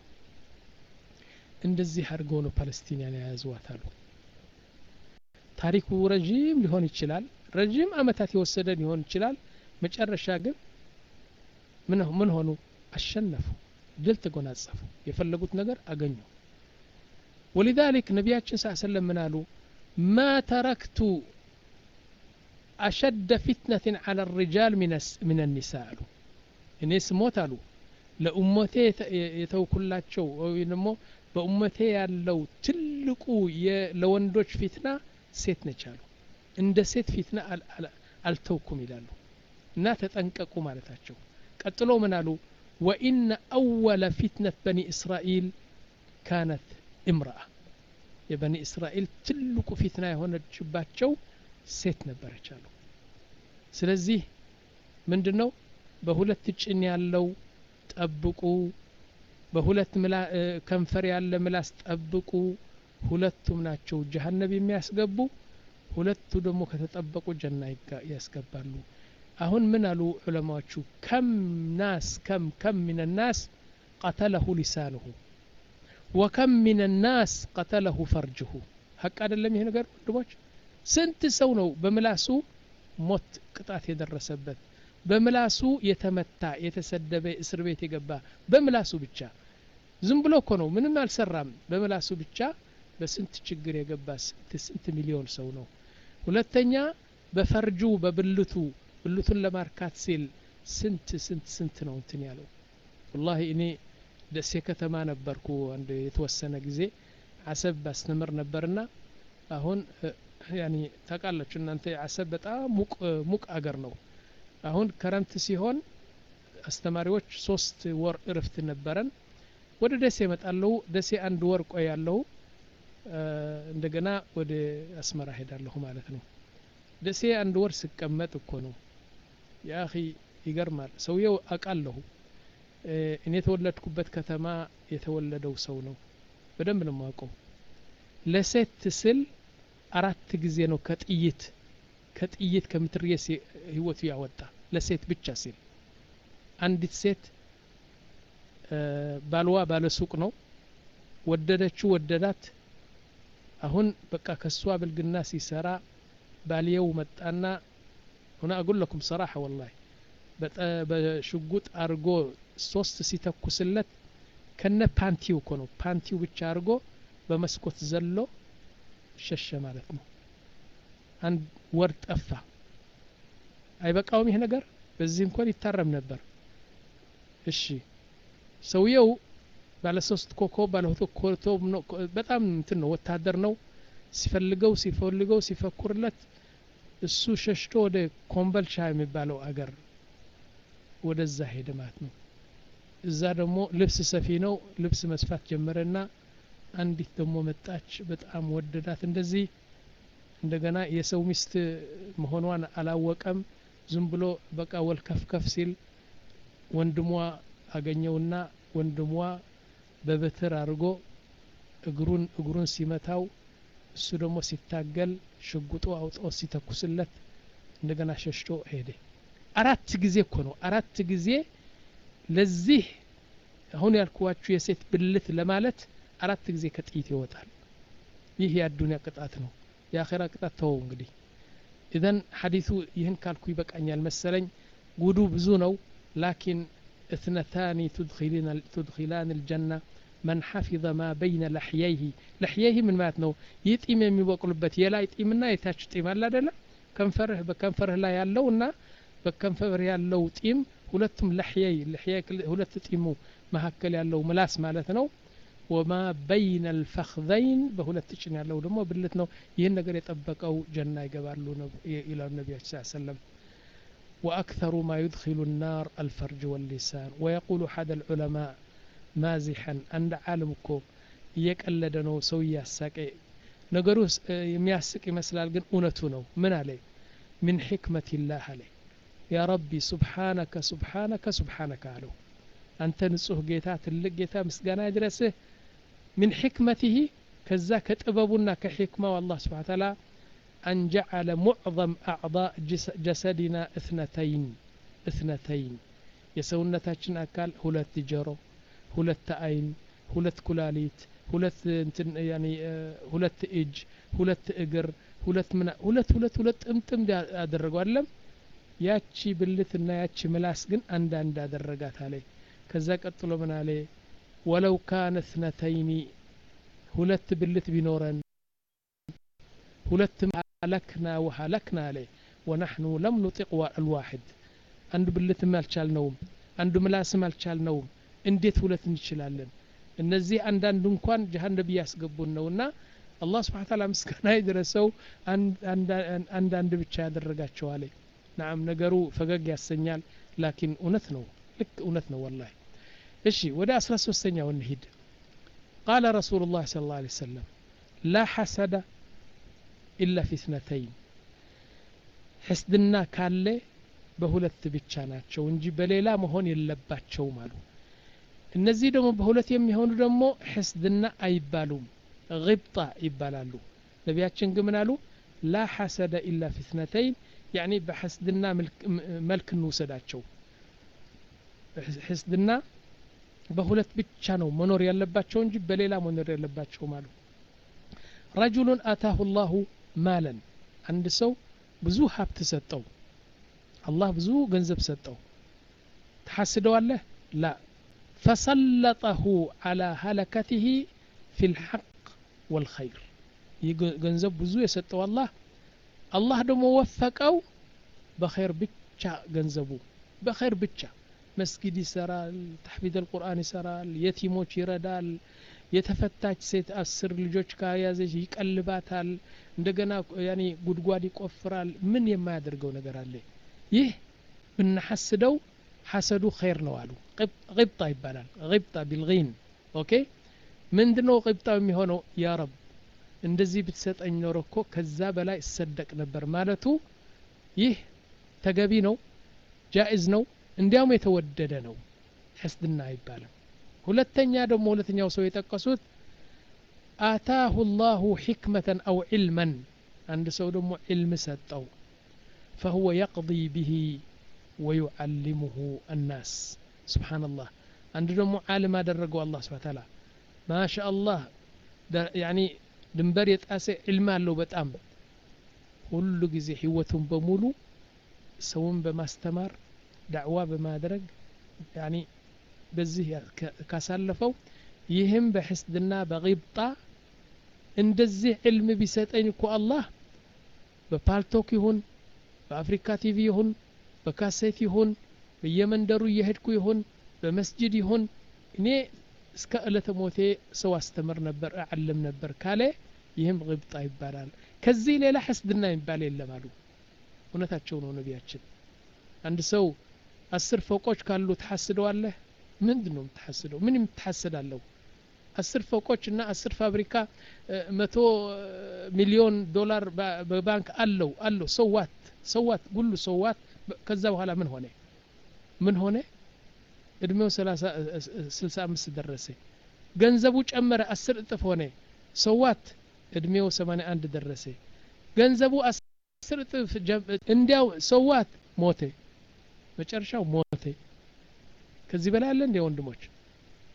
S1: እንደዚህ አድርገው ነው ፓለስቲኒያን ያያዙዋት አሉ። ታሪኩ ረጅም ሊሆን ይችላል፣ ረጅም አመታት የወሰደ ሊሆን ይችላል። መጨረሻ ግን ምን ምን ሆኑ? አሸነፉ፣ ድል ተጎናጸፉ፣ የፈለጉት ነገር አገኙ። ولذلك ነቢያችን ሰለላሁ ዐለይሂ ወሰለም ምን አሉ? ما تركت أشد فتنة على الرجال من من النساء አሉ። እኔ ስሞት አሉ ለኡመቴ የተውኩላቸው ወይ ደግሞ በኡመቴ ያለው ትልቁ ለወንዶች ፊትና ሴት ነች አሉ። እንደ ሴት ፊትና አልተውኩም ይላሉ እና ተጠንቀቁ ማለታቸው። ቀጥሎ ምን አሉ? وإن أول فتنة بني إسرائيل كانت امرأة የበኒ እስራኤል ትልቁ ፊትና የሆነችባቸው ሴት ነበረች አሉ። ስለዚህ ምንድነው በሁለት ጭን ያለው ጠብቁ፣ በሁለት ከንፈር ያለ ምላስ ጠብቁ። ሁለቱም ናቸው ጀሃነም የሚያስገቡ፣ ሁለቱ ደግሞ ከተጠበቁ ጀና ያስገባሉ። አሁን ምን አሉ ዑለማዎቹ? ከም ናስ ከም ከም من الناس قتله لسانه وكم من الناس قتله فرجه። ሐቅ አይደለም ይሄ ነገር ወንድሞች? ስንት ሰው ነው በምላሱ ሞት ቅጣት የደረሰበት፣ በምላሱ የተመታ የተሰደበ እስር ቤት የገባ በምላሱ ብቻ። ዝም ብሎ እኮ ነው ምንም አልሰራም፣ በምላሱ ብቻ በስንት ችግር የገባ ስንት ስንት ሚሊዮን ሰው ነው። ሁለተኛ በፈርጁ በብልቱ ብልቱን ለማርካት ሲል ስንት ስንት ስንት ነው እንትን ያለው። والله እኔ ደሴ ከተማ ነበርኩ አንድ የተወሰነ ጊዜ አሰብ ባስተምር ነበርና አሁን ያኒ ታውቃላችሁ እናንተ አሰብ በጣም ሙቅ ሙቅ አገር ነው። አሁን ክረምት ሲሆን አስተማሪዎች ሶስት ወር እረፍት ነበረን። ወደ ደሴ እመጣለሁ። ደሴ አንድ ወር ቆያለሁ። እንደገና ወደ አስመራ ሄዳለሁ ማለት ነው። ደሴ አንድ ወር ስቀመጥ እኮ ነው ያ اخي ይገርማል። ሰውየው አቃለሁ እኔ የተወለድኩበት ከተማ የተወለደው ሰው ነው። በደንብ ነው የማውቀው። ለሴት ስል አራት ጊዜ ነው ከጥይት ከጥይት ከምትርየስ ህይወቱ ያወጣ ለሴት ብቻ ሲል። አንዲት ሴት ባልዋ ባለሱቅ ነው፣ ወደደችው ወደዳት። አሁን በቃ ከሷ ብልግና ሲሰራ ባልየው መጣና هنا اقول لكم صراحه والله በሽጉጥ አርጎ ሶስት ሲተኩስለት ከነ ፓንቲው እኮ ነው ፓንቲው ብቻ አርጎ በመስኮት ዘሎ ሸሸ ማለት ነው። አንድ ወር ጠፋ። አይበቃውም ይሄ ነገር? በዚህ እንኳን ይታረም ነበር። እሺ ሰውየው ባለ ሶስት ኮከብ ባለ ሁለት ኮከብ ነው። በጣም እንትን ነው ወታደር ነው። ሲፈልገው ሲፈልገው ሲፈኩርለት እሱ ሸሽቶ ወደ ኮምቦልቻ የሚባለው አገር ወደዛ ሄደ ማለት ነው። እዛ ደግሞ ልብስ ሰፊ ነው። ልብስ መስፋት ጀመረና አንዲት ደግሞ መጣች፣ በጣም ወደዳት። እንደዚህ እንደገና የሰው ሚስት መሆኗን አላወቀም። ዝም ብሎ በቃ ወልከፍከፍ ሲል ወንድሟ አገኘውና ወንድሟ በበትር አድርጎ እግሩን እግሩን ሲመታው እሱ ደግሞ ሲታገል ሽጉጡ አውጦ ሲተኩስለት እንደገና ሸሽቶ ሄደ። አራት ጊዜ እኮ ነው አራት ጊዜ ለዚህ አሁን ያልኳችሁ የሴት ብልት ለማለት አራት ጊዜ ከጥይት ይወጣል ይህ የአዱንያ ቅጣት ነው የአኺራ ቅጣት ተው እንግዲህ ኢዘን ሐዲሱ ይህን ካልኩ ይበቃኛል መሰለኝ ጉዱ ብዙ ነው ላኪን اثنتان تدخلان تدخلان الجنة من حفظ ما بين لحييه لحييه من مات ነው ይጢም የሚበቅሉበት የላይ ጢምና የታች ጢም አለ አይደለ ከንፈርህ በከንፈርህ ላይ ያለውና በከንፈር ያለው ጢም ሁለቱም ለህያይ ለህያይ ሁለት ጢሙ መካከል ያለው ምላስ ማለት ነው وما بين الفخذين በሁለት ጭን ያለው ደግሞ ብልት ነው ይሄን ነገር የጠበቀው ጀና ይገባሉ ነው ኢላሁ ነብዩ ሰለላሁ ዐለይሂ ወሰለም واكثر ما يدخل النار الفرج واللسان ويقول احد العلماء مازحا عند عالمكو እየቀለደ ነው ሰው ያሳቀ ነገሩ የሚያስቅ ይመስላል ግን እውነቱ ነው ምን አለ من حكمة الله عليه يا ربي سبحانك سبحانك سبحانك አለው አንተ ንጹህ ጌታ ትልቅ ጌታ ምስጋና ይድረስህ من حكمته كذا كጥበቡና ከሕክማው አላህ Subhanahu Wa Ta'ala أن جعل معظم أعضاء جسدنا اثنتين اثنتين የሰውነታችን አካል ሁለት ጆሮ ሁለት አይን ሁለት ኩላሊት ሁለት እንትን ያኒ ሁለት እጅ ሁለት እግር ሁለት ምን ሁለት ሁለት ሁለት ጥምጥም ያደረገው አይደለም ያቺ ብልትና ያቺ ምላስ ግን አንድ አንድ አደረጋት አለ ከዛ ቀጥሎ ምን አለ ولو كان اثنتين ሁለት ብልት ቢኖረን ሁለት ማለክና ወሃለክና አለ ونحن لم نطق الواحد አንዱ ብልት ማልቻልነው አንዱ ምላስ ማልቻልነው እንዴት ሁለት እንችላለን እነዚህ አንዳንድ እንኳን ጀሃነም ያስገቡን ነውና አላህ Subhanahu Wa Ta'ala ምስጋና ይድረሰው አንድ አንድ አንድ ብቻ ያደረጋቸው አለ نعم ነገሩ ፈገግ ያሰኛል ላኪን እውነት ነው ልክ እውነት ነው والله እሺ ወደ አስራ ሶስተኛው እንሂድ قال رسول الله صلى الله عليه وسلم لا حسد إلا في اثنتين حسدنا ካለ በሁለት ብቻ ናቸው እንጂ በሌላ መሆን የለባቸው ማለት እነዚህ ደግሞ በሁለት የሚሆኑ ደግሞ حسدنا አይባሉም غبطة ይባላሉ ነቢያችን ግን ምን አሉ لا حسد إلا في اثنتين يعني بحسدنا ملك እንውሰዳቸው حسدنا በሁለት ብቻ ነው መኖር ያለባቸው እንጂ በሌላ መኖር ያለባቸው ማለት رجل آتاه الله مالا عند ሰው ብዙ ሀብት ሰጠው አላህ ብዙ ገንዘብ ሰጠው ተሐስደዋለህ لا فسلطه على هلكته في الحق والخير ገንዘብ ብዙ የሰጠው አላህ አላህ ደግሞ ወፈቀው በኸይር ብቻ ገንዘቡ በኸይር ብቻ መስጊድ ይሰራል ተህፊዝ القرآن ይሰራል የቲሞች ይረዳል የተፈታች ሴት አስር ልጆች ካያዘች ይቀልባታል እንደገና ያኒ ጉድጓድ ይቆፍራል ምን የማያደርገው ነገር አለ ይህ ብንሐስደው ሐሰዱ ኸይር ነው አሉ غبطة ይባላል غبطة بالغين ኦኬ ምንድነው غبطة የሚሆነው ያ ረብ እንደዚህ ብትሰጠኝ ኖር እኮ ከዛ በላይ እሰደቅ ነበር ማለቱ ይህ ተገቢ ነው ጃኢዝ ነው እንዲያውም የተወደደ ነው حسدنا ይባላል ሁለተኛ ደግሞ ሁለተኛው ሰው የጠቀሱት آتاه الله حكمة أو علما عند ሰው ደግሞ علم ሰጠው فهو يقضي به ويعلمه الناس سبحان الله عند ደግሞ ዓለም አደረገው አላህ Subhanahu Wa Ta'ala ما شاء الله يعني ድንበር የጣሰ علم አለው በጣም ሁሉ ጊዜ ህይወቱን በሙሉ ሰውን በማስተማር ዳዕዋ በማድረግ يعني በዚህ ካሳለፈው ይህም በሕስድና በغبጣ እንደዚህ علم ቢሰጠኝ እኮ አላህ በፓልቶክ ይሁን በአፍሪካ ቲቪ ይሁን በካሴት ይሁን በየመንደሩ እየሄድኩ ይሁን በመስጂድ ይሁን እኔ እስከ እለተ ሞቴ ሰው አስተምር ነበር አዓለም ነበር ካለ ይህም غبጣ ይባላል ከዚህ ሌላ ሕስድና ይባል የለም አሉ እውነታቸው ነው ነቢያችን አንድ ሰው አስር ፎቆች ካሉ ተሐስደዋለህ ምንድነው ተሐስደው ምን የምትሐስዳለው አስር ፎቆችና አስር ፋብሪካ መቶ ሚሊዮን ዶላር በባንክ አለው አለው ሰዋት ሰዋት ሁሉ ሰዋት ከዛ በኋላ ምን ሆነ ምን ሆነ እድሜው ሰላሳ ስልሳ አምስት ደረሰ ገንዘቡ ጨመረ አስር እጥፍ ሆነ ሰዋት እድሜው ሰማንያ አንድ ደረሰ ገንዘቡ አስር እጥፍ እንዲያው ሰዋት ሞተ መጨረሻው ሞተ ከዚህ በላይ አለ እንደ ወንድሞች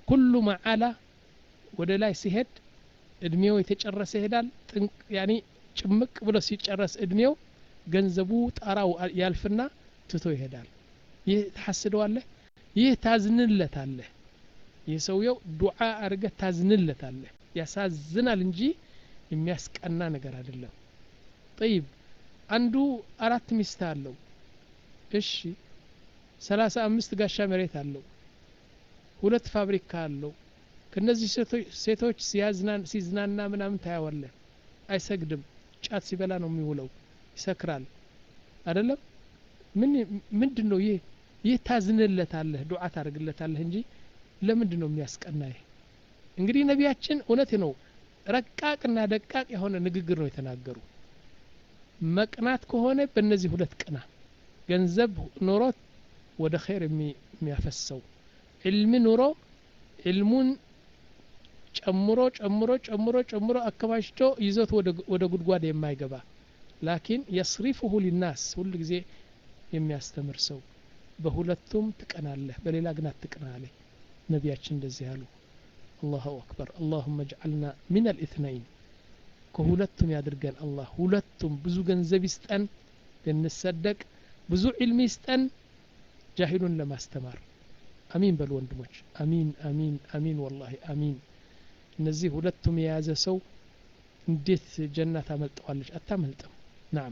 S1: كل ما علا ወደ ላይ ሲሄድ እድሜው የተጨረሰ ይሄዳል ያኒ ጭምቅ ብሎ ሲጨረስ እድሜው ገንዘቡ ጣራው ያልፍና ትቶ ይሄዳል ይህ ተሐስደዋለህ ይህ ታዝንለታለህ ይህ ሰውየው ዱዓ አርገ ታዝንለታለህ ያሳዝናል እንጂ የሚያስቀና ነገር አይደለም طيب አንዱ አራት ሚስት አለው እሺ ሰላሳ አምስት ጋሻ መሬት አለው ሁለት ፋብሪካ አለው ከነዚህ ሴቶች ሲያዝናን ሲዝናና ምናምን ታያወለ አይሰግድም ጫት ሲበላ ነው የሚውለው ይሰክራል አይደለም ምን ምንድነው ይሄ ይህ ታዝንለታለህ ዱዓ ታርግለታለህ እንጂ ለምንድነው የሚያስቀናይ እንግዲህ ነቢያችን እውነት ነው ረቃቅና ደቃቅ የሆነ ንግግር ነው የተናገሩ መቅናት ከሆነ በእነዚህ ሁለት ቀና ገንዘብ ኖሮት ወደ ኸይር የሚያፈሰው علم ኑሮ علሙን ጨምሮ ጨምሮ ጨምሮ ጨምሮ አከባሽቶ ይዘት ወደ ጉድጓድ የማይገባ ላኪን يصرفه للناس ሁሉ ጊዜ የሚያስተምር ሰው በሁለቱም ትቀናለህ በሌላ ግን አትቀናለህ ነቢያችን እንደዚህ ያሉ الله اكبر اللهم اجعلنا من الاثنين ከሁለቱም ያድርገን አላህ ሁለቱም ብዙ ገንዘብ ይስጠን ብንሰደቅ ብዙ علم ይስጠን ጃሂሉን ለማስተማር አሚን በሉ ወንድሞች አሚን አሚን አሚን والله አሚን እነዚህ ሁለቱም የያዘ ሰው እንዴት ጀነት አመልጠዋለች አታመልጥም نعم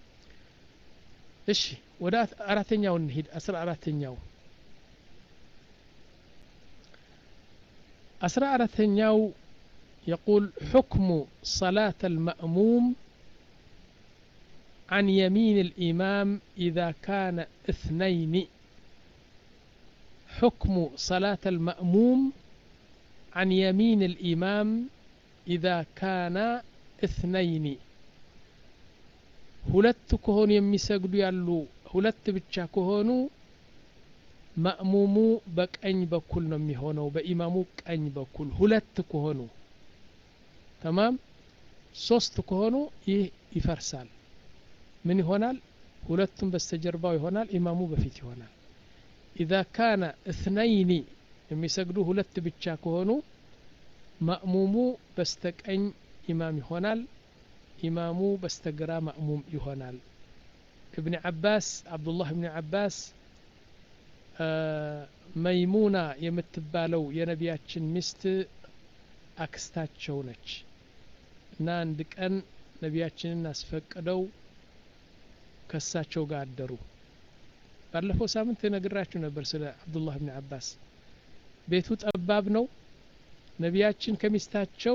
S1: እሺ ወደ አራተኛው እንሂድ አስራ አራተኛው አስራ አራተኛው يقول حكم صلاة المأموم عن يمين الإمام إذا كان اثنين حكم صلاة المأموم عن يمين الإمام إذا كان اثنين ሁለት ከሆኑ የሚሰግዱ ያሉ ሁለት ብቻ ከሆኑ ማእሙሙ በቀኝ በኩል ነው የሚሆነው በኢማሙ ቀኝ በኩል ሁለት ከሆኑ تمام ሶስት ከሆኑ ይህ ይፈርሳል ምን ይሆናል ሁለቱም በስተጀርባው ይሆናል ኢማሙ በፊት ይሆናል إذا كان اثنين የሚሰግዱ ሁለት ብቻ ከሆኑ ማእሙሙ በስተቀኝ ኢማም ይሆናል ኢማሙ በስተግራ ማእሙም ይሆናል ابن عباس عبد الله بن عباس መይሙና የምትባለው የነቢያችን ሚስት አክስታቸው ነች እና አንድ ቀን ነቢያችንን አስፈቅደው ከሳቸው ጋር አደሩ ባለፈው ሳምንት ነግራችሁ ነበር ስለ አብዱላህ ኢብኑ አባስ ቤቱ ጠባብ ነው ነቢያችን ከሚስታቸው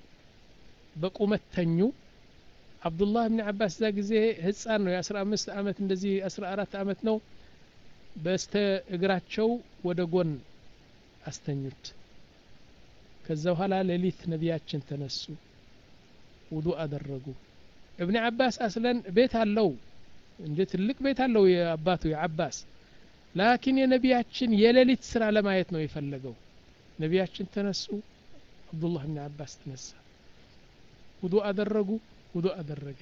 S1: በቁመት ተኙ አብዱላህ ኢብኑ አባስ ዛ ጊዜ ህፃን ነው የ15 አመት እንደዚህ አስራ አራት አመት ነው በስተ እግራቸው ወደ ጎን አስተኙት ከዛ በኋላ ሌሊት ነቢያችን ተነሱ ውዱእ አደረጉ ኢብኑ አባስ አስለን ቤት አለው እንደ ትልቅ ቤት አለው የአባቱ የአባስ ላኪን የነቢያችን የሌሊት ስራ ለማየት ነው የፈለገው ነቢያችን ተነሱ አብዱላህ ኢብኑ አባስ ተነሳ ውዱእ አደረጉ ውዱእ አደረገ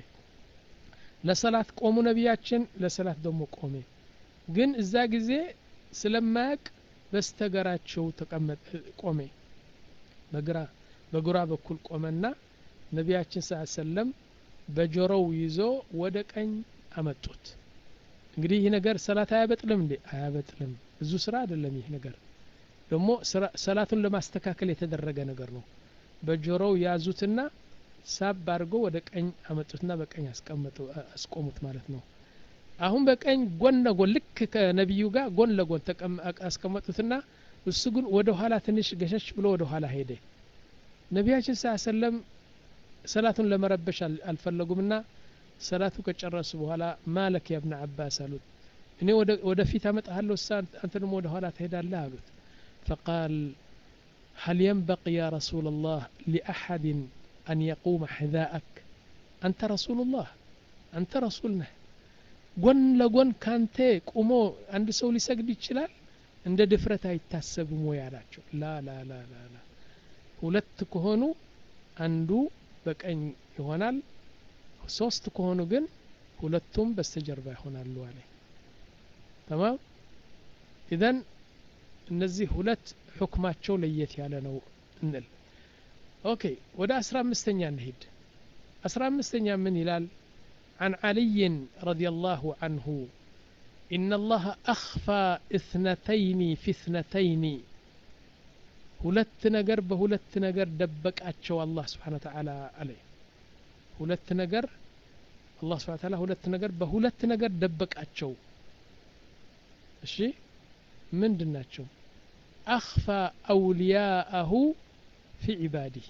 S1: ለሰላት ቆሙ ነቢያችን ለሰላት ደግሞ ቆመ ግን እዛ ጊዜ ስለማያቅ በስተገራቸው ተቀመጠ ቆመ በግራ በግራ በኩል ቆመና ነቢያችን ሰለላሁ በጆሮው ይዞ ወደ ቀኝ አመጡት እንግዲህ ይህ ነገር ሰላት አያበጥልም እንዴ አያበጥልም ብዙ ስራ አይደለም ይህ ነገር ደግሞ ሰላቱን ለማስተካከል የተደረገ ነገር ነው በጆሮው ያዙትና ሳብ አድርጎ ወደ ቀኝ አመጡትና በቀኝ አስቀመጡ አስቆሙት ማለት ነው አሁን በቀኝ ጎን ለጎን ልክ ከነብዩ ጋር ጎን ለጎን አስቀመጡትና እሱ ግን ወደ ኋላ ትንሽ ገሸሽ ብሎ ወደ ኋላ ሄደ ነቢያችን ሰለላሁ ሰላቱን ለመረበሽ አልፈለጉምና ሰላቱ ከጨረሱ በኋላ ማለክ ያ ኢብኑ አባስ አሉት እኔ ወደ ወደ ፊት አመጣለሁ አንተ ደግሞ ወደ ኋላ ትሄዳለህ አሉት فقال هل ينبغي يا رسول الله لأحد أن يقوم حذاءك أنت رسول الله أنت رسولنا ጎን ለጎን ካንተ ቆሞ አንድ ሰው ሊሰግድ ይችላል እንደ ድፍረት አይታሰብም ወይ አላቸው ላ ላ ላ ላ ሁለት ከሆኑ አንዱ በቀኝ ይሆናል ሶስት ከሆኑ ግን ሁለቱም በስተጀርባ ይሆናሉ አለ تمام اذا እነዚህ ሁለት حكماتشو ليت يالنو نل اوكي ودا أسرى مستنيا نهيد أسرى مستنيا من هلال عن علي رضي الله عنه إن الله أخفى اثنتين في اثنتين ሁለት ነገር በሁለት ነገር ደበቃቸው አላህ Subhanahu Wa Ta'ala አለ ሁለት ነገር አላህ Subhanahu Wa Ta'ala ሁለት ነገር በሁለት ነገር ደበቃቸው እሺ ምንድናቸው أخفى أولياءه في عباده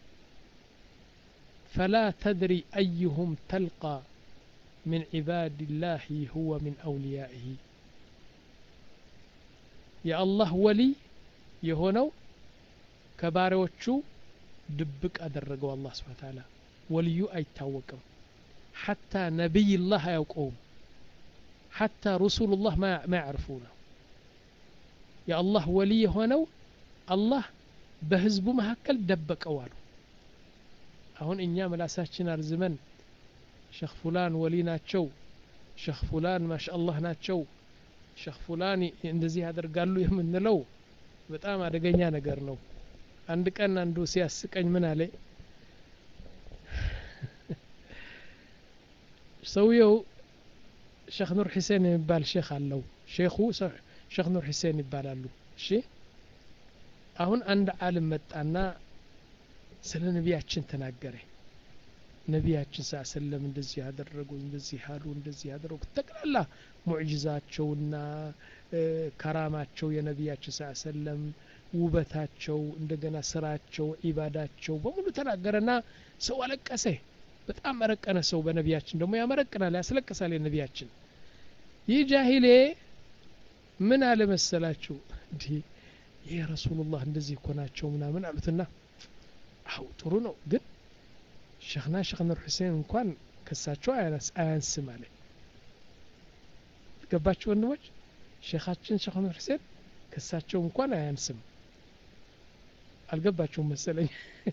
S1: فلا تدري أيهم تلقى من عباد الله هو من أوليائه يا الله ولي يهونو ከባሪዎቹ ድብቅ አደረገው አላህ Subhanahu Wa Ta'ala ወልዩ አይታወቅም حتى نبي الله ያውቀውም حتى رسول الله ما ما يعرفونه يا الله ولي የሆነው አላህ በህዝቡ መካከል ደበቀው አሉ አሁን እኛ መላሳችን አርዝመን ሼኽ ፉላን ወሊ ናቸው ሼኽ ፉላን ማሻአላህ ናቸው ሼኽ ፉላን እንደዚህ ያደርጋሉ የምንለው በጣም አደገኛ ነገር ነው አንድ ቀን አንዱ ሲያስቀኝ ምን አለ ሰውየው ሼኽ ኑር ሁሴን የሚባል ሼኽ አለው ሼኹ ሼኽ ኑር ሁሴን ይባላሉ እሺ አሁን አንድ ዓለም መጣና ስለ ነቢያችን ተናገረ ነቢያችን ሰለላሁ እንደዚህ ያደረጉ እንደዚህ ያሉ እንደዚህ ያደረጉ ተቀላላ ሙዕጂዛቸውና ከራማቸው የነቢያችን ሰለላሁ ውበታቸው እንደገና ስራቸው ኢባዳቸው በሙሉ ተናገረና ሰው አለቀሰ በጣም መረቀነ ሰው በነቢያችን ደግሞ ያመረቀናል ያስለቅሳል የነቢያችን ይህ ጃሂሌ ምን አለ መሰላችሁ እንዴ የረሱላህ እንደዚህ ኮናቸው ምናምን አሉትና አው ጥሩ ነው ግን ሼኽና ሼኽ ኑር ሁሴን እንኳን ከሳቸው አያንስ አያንስም አለ ገባችሁ ወንድሞች ሼኻችን ሼኽ ኑር ሁሴን ከሳቸው እንኳን አያንስም አልገባችሁም መሰለኝ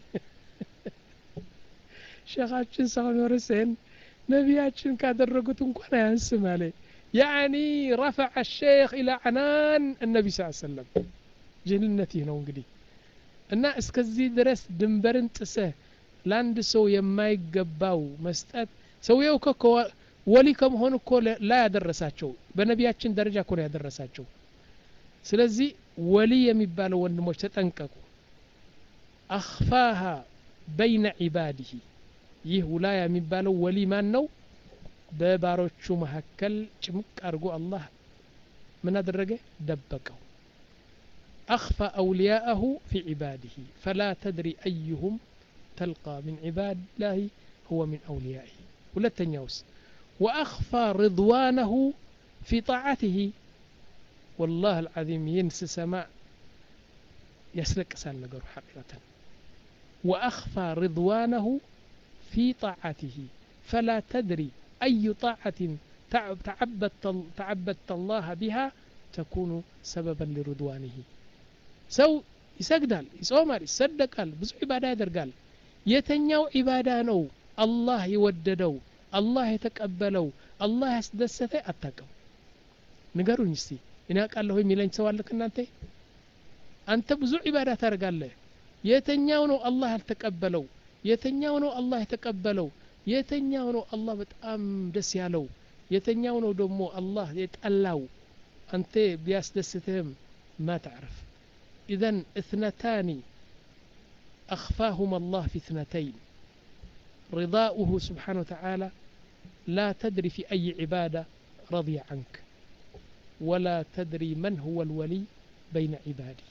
S1: ሼኻችን ሼኽ ኑር ሁሴን ነቢያችን ካደረጉት እንኳን አያንስም አለ يعني رفع الشيخ إلى عنان النبي صلى الله عليه وسلم جهلنته ነው እንግዲህ እና እስከዚህ ድረስ ድንበርን ጥሰህ ላንድ ሰው የማይገባው መስጠት ሰውየው እኮ ወሊ ከመሆን እኮ ላ ያደረሳቸው በነቢያችን ደረጃ እኮ ነው ያደረሳቸው ስለዚህ ወሊ የሚባለው ወንድሞች ተጠንቀቁ أخفاها بين عباده ይህ ውላያ የሚባለው ወሊ ማን ነው በባሮቹ መካከል ጭምቅ አርጎ አላህ ምን አደረገ ደበቀው أخفى أولياءه في عباده فلا تدري أيهم تلقى من عباد الله هو من أوليائه ولا تنيوس وأخفى رضوانه في طاعته والله العظيم ينسى سماء يسلك سال نقر حقيقة وأخفى رضوانه في طاعته فلا تدري أي طاعة تعبدت, تعبدت الله بها تكون سببا لرضوانه سو يسجدال يصومال يصدقال ብዙ ኢባዳ ያደርጋል የተኛው ኢባዳ ነው አላህ ይወደደው አላህ የተቀበለው አላህ ያስደሰተ አታቀው ንገሩኝ እስቲ እኔ አቃለሁ የሚለኝ ሰው አለ ከናንተ አንተ ብዙ ኢባዳ ታደርጋለህ የተኛው ነው አላህ ያልተቀበለው የተኛው ነው አላህ የተቀበለው የተኛው ነው አላህ በጣም ደስ ያለው የተኛው ነው ደግሞ አላህ የጠላው አንተ ቢያስደስትህም ما تعرف إذن اثنتان أخفاهما الله في اثنتين رضاؤه سبحانه وتعالى لا تدري في أي عبادة رضي عنك ولا تدري من هو الولي بين عباده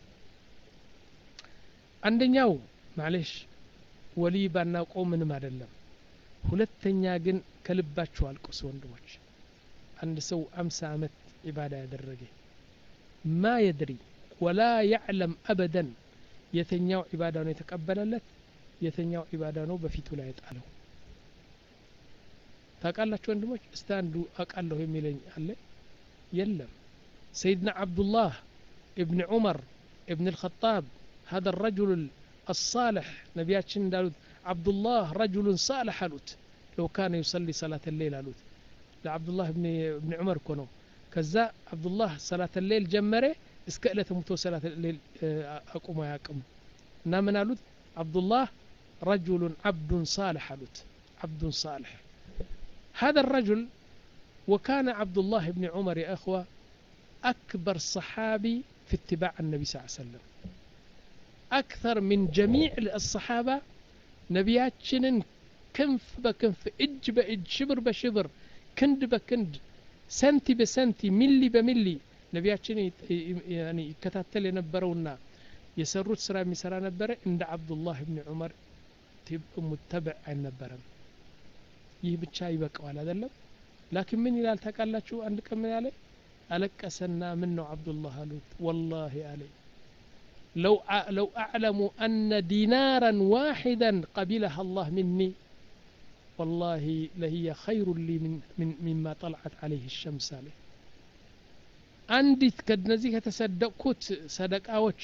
S1: عندنا يوم معلش ولي بانا قوم من ما دلم ሁለተኛ ግን ከልባችሁ አልቁስ ወንድሞች አንድ ሰው አምሳ አመት ኢባዳ ያደረገ ما يدري ولا يعلم ابدا የተኛው ኢባዳ ነው የተቀበለለት የተኛው ኢባዳ ነው በፊቱ ላይ ጣለው ታቃላችሁ ወንድሞች እስታንዱ አቃለሁ የሚለኝ አለ የለም سيدنا عبد الله ابن عمر ابن الخطاب هذا الرجل الصالح نبياتنا እንዳሉት عبد الله رجل صالح قالوت لو كان يصلي صلاة الليل قالوت لعبد الله بن ابن عمر كنو كذا عبد الله صلاة الليل جمره እስከ እለት ሙቶ ሰላት ሌል አቁሞ ያቅም እና ምን አሉት አብዱላህ رجل عبد صالح አሉት عبد صالح هذا الرجل وكان عبد الله بن عمر يا اخوه اكبر صحابي في اتباع النبي صلى الله عليه وسلم اكثر من جميع الصحابه نبياتشنن كنف بكنف اج باج شبر بشبر كند بكند سنتي بسنتي ملي بملي ነቢያችን ያኒ ይከታተል የነበረውና የሰሩት ስራ የሚሰራ ነበረ እንደ አብዱላህ ኢብኑ ዑመር ሙተበዕ አልነበረም ይህ ብቻ ይበቃዋል አይደለም ላኪን ምን ይላል ታውቃላችሁ አንድ ቀን ምን ያለ አለቀሰና ምን ነው አብዱላህ አሉት ወላሂ አለይ لو لو اعلم ان دينارا واحدا قبلها الله مني والله لهي خير لي من, من مما طلعت عليه الشمس عليه አንዲት ከነዚህ ከተሰደቁት ሰደቃዎች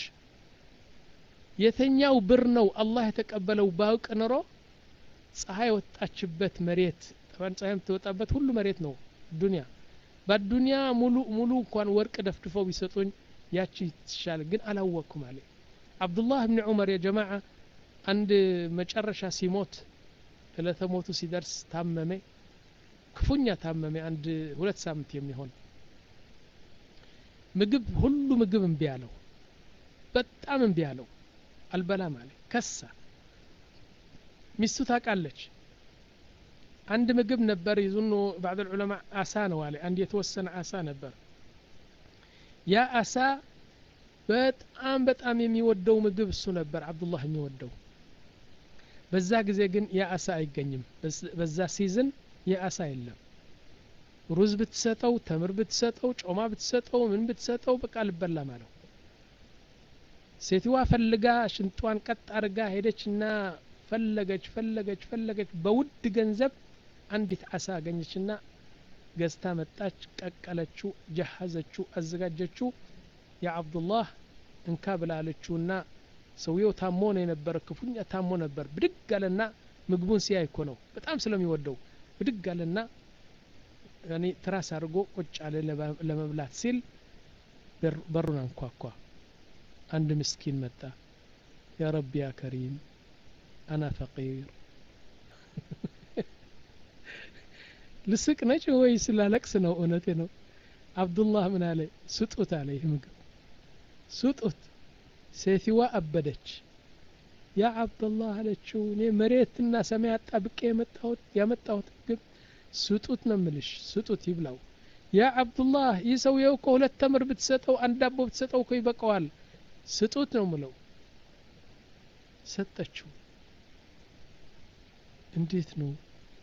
S1: የተኛው ብር ነው አላህ የተቀበለው ባውቅ ኖሮ ፀሐይ ወጣችበት መሬት ጠባን ፀሐይ ተወጣበት ሁሉ መሬት ነው ዱንያ በዱንያ ሙሉ ሙሉ እንኳን ወርቅ ደፍድፈው ቢሰጡኝ ያቺ ትሻል ግን አላወኩም አለ አብዱላህ ኢብኑ ዑመር ያ ጀማዓ አንድ መጨረሻ ሲሞት ለተሞቱ ሲደርስ ታመመ ክፉኛ ታመመ አንድ ሁለት ሳምንት የሚሆን ምግብ ሁሉ ምግብ እምቢ አለው በጣም እምቢ አለው አልበላም አለ ከሳ ሚስቱ ታውቃለች አንድ ምግብ ነበር ይዙኑ بعض العلماء አሳ ነው አለ አንድ የተወሰነ አሳ ነበር ያ አሳ በጣም በጣም የሚወደው ምግብ እሱ ነበር አብዱላህ የሚወደው በዛ ጊዜ ግን ያ አሳ አይገኝም በዛ ሲዝን ያ አሳ የለም ሩዝ ብትሰጠው ተምር ብትሰጠው ጮማ ብትሰጠው ምን ብትሰጠው በቃ ልበላ ማለት ሴትዋ ፈልጋ ሽንጧን ቀጥ አርጋ ሄደችና ፈለገች ፈለገች ፈለገች በውድ ገንዘብ አንዲት አሳ አገኘችና ገዝታ መጣች ቀቀለችው ጀሃዘችው አዘጋጀችው ያ አብዱላህ እንካ ብላለችውና ሰውየው ታሞ ነው የነበረ ክፉኛ ታሞ ነበር ብድግ አለና ምግቡን ሲያይ እኮ ነው በጣም ስለሚወደው ብድግ አለና ያኒ ትራስ አድርጎ ቁጭ አለ ለመብላት ሲል በሩን አንኳኳ አንድ ምስኪን መጣ ያ ረቢ ያ ከሪም انا فقير ልስቅ ነጭ ወይ ስላለቅስ ነው እውነቴ ነው አብዱላህ ምን አለ ስጡት አለ ይህ ምግብ ስጡት ሴትዋ አበደች ያ አብዱላህ አለችው እኔ መሬትና ሰማይ አጣብቄ የመጣሁት ያመጣሁት ምግብ ስጡት ነው ምልሽ ስጡት ይብላው ያ አብዱላህ ይሰውየው እኮ ሁለት ተምር ብትሰጠው አንድ ዳቦ ብትሰጠው እኮ ይበቃዋል ስጡት ነው ምለው ሰጠችው እንዴት ነው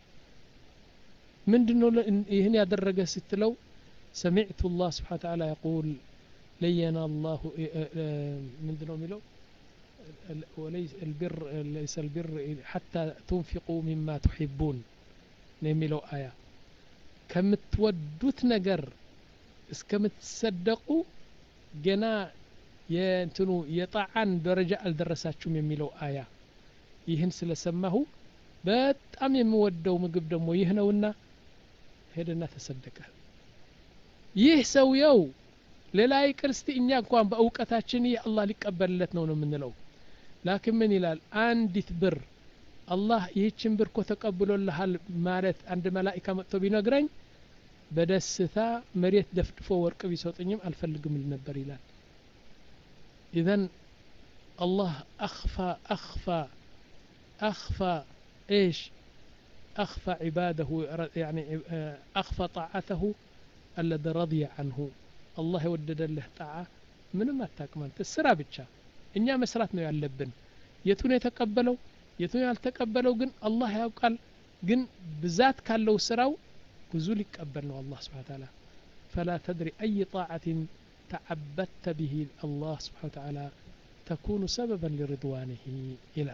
S1: ምንድነው ይሄን ያደረገ ስትለው سمعت الله سبحانه وتعالى يقول لينا الله ምንድነው የሚለው وليس البر ليس البر حتى تنفقوا مما تحبون نميلو آية ከምትወዱት ነገር እስከምትሰደቁ ገና የእንትኑ የጣዓን ደረጃ አልደረሳችሁም የሚለው አያ ይህን ስለሰማሁ በጣም የሚወደው ምግብ ደግሞ ይህ ነውና ሄደና ተሰደቀ ይህ ሰውየው ሌላ ይቅርስቲ እኛ እንኳን በእውቀታችን አላህ ሊቀበልለት ነው ነው የምንለው ላኪን ምን ይላል አንዲት ብር አላህ ይህችን ብር ኮ ተቀብሎልሃል ማለት አንድ መላእክት መጥቶ ቢነግረኝ በደስታ መሬት ደፍድፎ ወርቅ ቢሰጡኝም አልፈልግም ነበር ይላል اذا الله اخفى اخفى اخفى ايش اخفى عباده يعني اخفى طاعته الذي رضي عنه الله يودد له طاعه ምንም አታቅማን ተስራ ብቻ እኛ መስራት ነው ያለብን የቱን የተቀበለው የቱን ያልተቀበለው ግን አላህ ያውቃል ግን ብዛት ካለው ስራው ብዙ ሊቀበል ነው አላህ Subhanahu Wa Ta'ala فلا تدري اي طاعه تعبدت به الله سبحانه وتعالى تكون سببا لرضوانه الى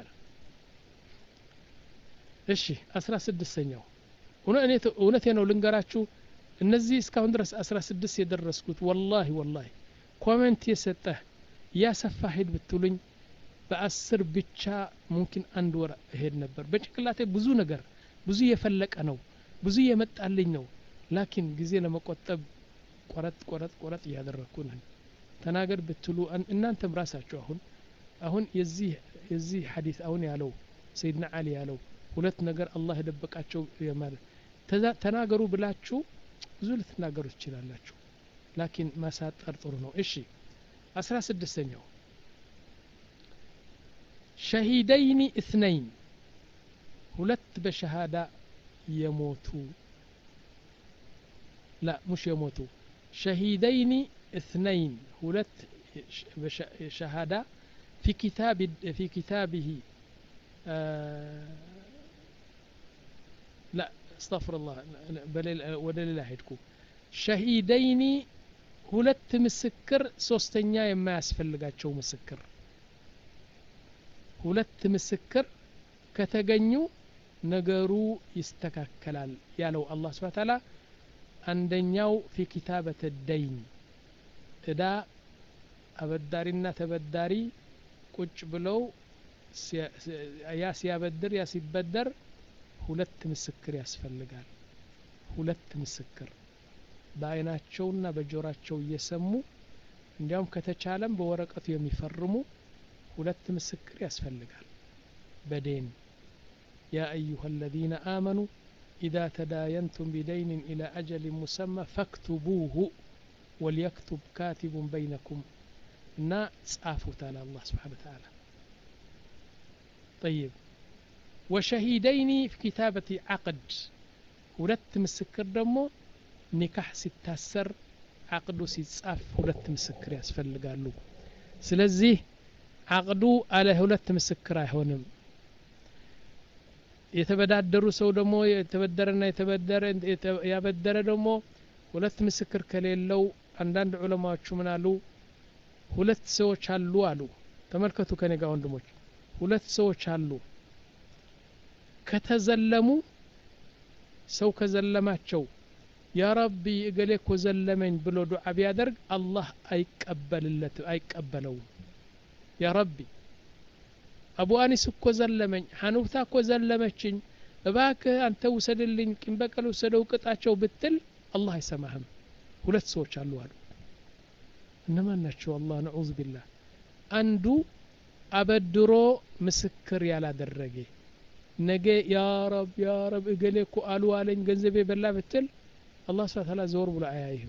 S1: እሺ አስራ ስድስተኛው እውነቴ ነው ልንገራችሁ እነዚህ እስካሁን ድረስ አስራ ስድስት የደረስኩት والله والله ኮሜንት የሰጠህ ያሰፋ ሄድ ብትሉኝ በአስር ብቻ ሙምኪን አንድ ወር ሄድ ነበር በጭቅላቴ ብዙ ነገር ብዙ የፈለቀ ነው ብዙ የመጣልኝ ነው ላኪን ጊዜ ለመቆጠብ ቆረጥ ቆረጥ ቆረጥ ያደረኩ ነኝ ተናገር ብትሉ እናንተም ራሳችሁ አሁን አሁን የዚህ የዚህ ሐዲስ አሁን ያለው ሰይድና አሊ ያለው ሁለት ነገር አላህ የደበቃቸው ማለት ተናገሩ ብላችሁ ብዙ ልትናገሩ ትችላላችሁ ላኪን ማሳጠር ጥሩ ነው እሺ አስራ ስድስተኛው ሸሂደይኒ اثنين ሁለት በሸሃዳ የሞቱ لا مش يموتوا شهيدين اثنين ሁለት شهادة في كتاب في كتابه آه لا استغفر الله ودليل هيدكو شهيدين ሁለት ምስክር ሶስተኛ የማያስፈልጋቸው ምስክር ሁለት ምስክር ከተገኙ ነገሩ ይስተካከላል ያለው አላህ Subhanahu Wa Ta'ala አንደኛው في كتابة الدين እዳ አበዳሪና ተበዳሪ ቁጭ ብለው ያ ሲያበድር ያ ሲበደር ሁለት ምስክር ያስፈልጋል ሁለት ምስክር በአይናቸውና በጆራቸው እየሰሙ እንዲያውም ከተቻለም በወረቀቱ የሚፈርሙ ሁለት ምስክር ያስፈልጋል በደን يا أيها الذين آمنوا إذا تداينتم بدين إلى أجل مسمى فاكتبوه وليكتب كاتب بينكم نا صافوا تعالى الله سبحانه وتعالى طيب وشهيدين في كتابة عقد ሁለት ምስክር ደግሞ ኒካህ ሲታሰር አቅዱ ሲጻፍ ሁለት ምስክር ያስፈልጋሉ ስለዚህ አቅዱ አለ ሁለት ምስክር አይሆንም የተበዳደሩ ሰው ደግሞ የተበደረና የተበደረ ያበደረ ደግሞ ሁለት ምስክር ከሌለው አንዳንድ ዑለማዎች ምን አሉ ሁለት ሰዎች አሉ አሉ ተመልከቱ ከኔ ጋር ወንድሞች ሁለት ሰዎች አሉ ከተዘለሙ ሰው ከዘለማቸው ያ ረቢ እገሌ እኮ ዘለመኝ ብሎ ዱዓ ቢያደርግ አላህ አይቀበልለት አይቀበለው ያ ረቢ አቡ አኒስ እኮ ዘለመኝ ሐኑፍታ እኮ ዘለመችኝ እባክህ አንተ ውሰድልኝ ቂም በቀል ወሰደው ቅጣቸው ብትል አላህ አይሰማህም ሁለት ሰዎች አሉ አሉ እነማን ናቸው አላህ ነዑዝ ቢላህ አንዱ አበድሮ ምስክር ያላደረገ ነገ ያ ረብ ያ ረብ እገሌ እኮ አሉ አለኝ ገንዘቤ በላ ብትል አላህ Subhanahu Wa Ta'ala ዞር ብሎ አያይህም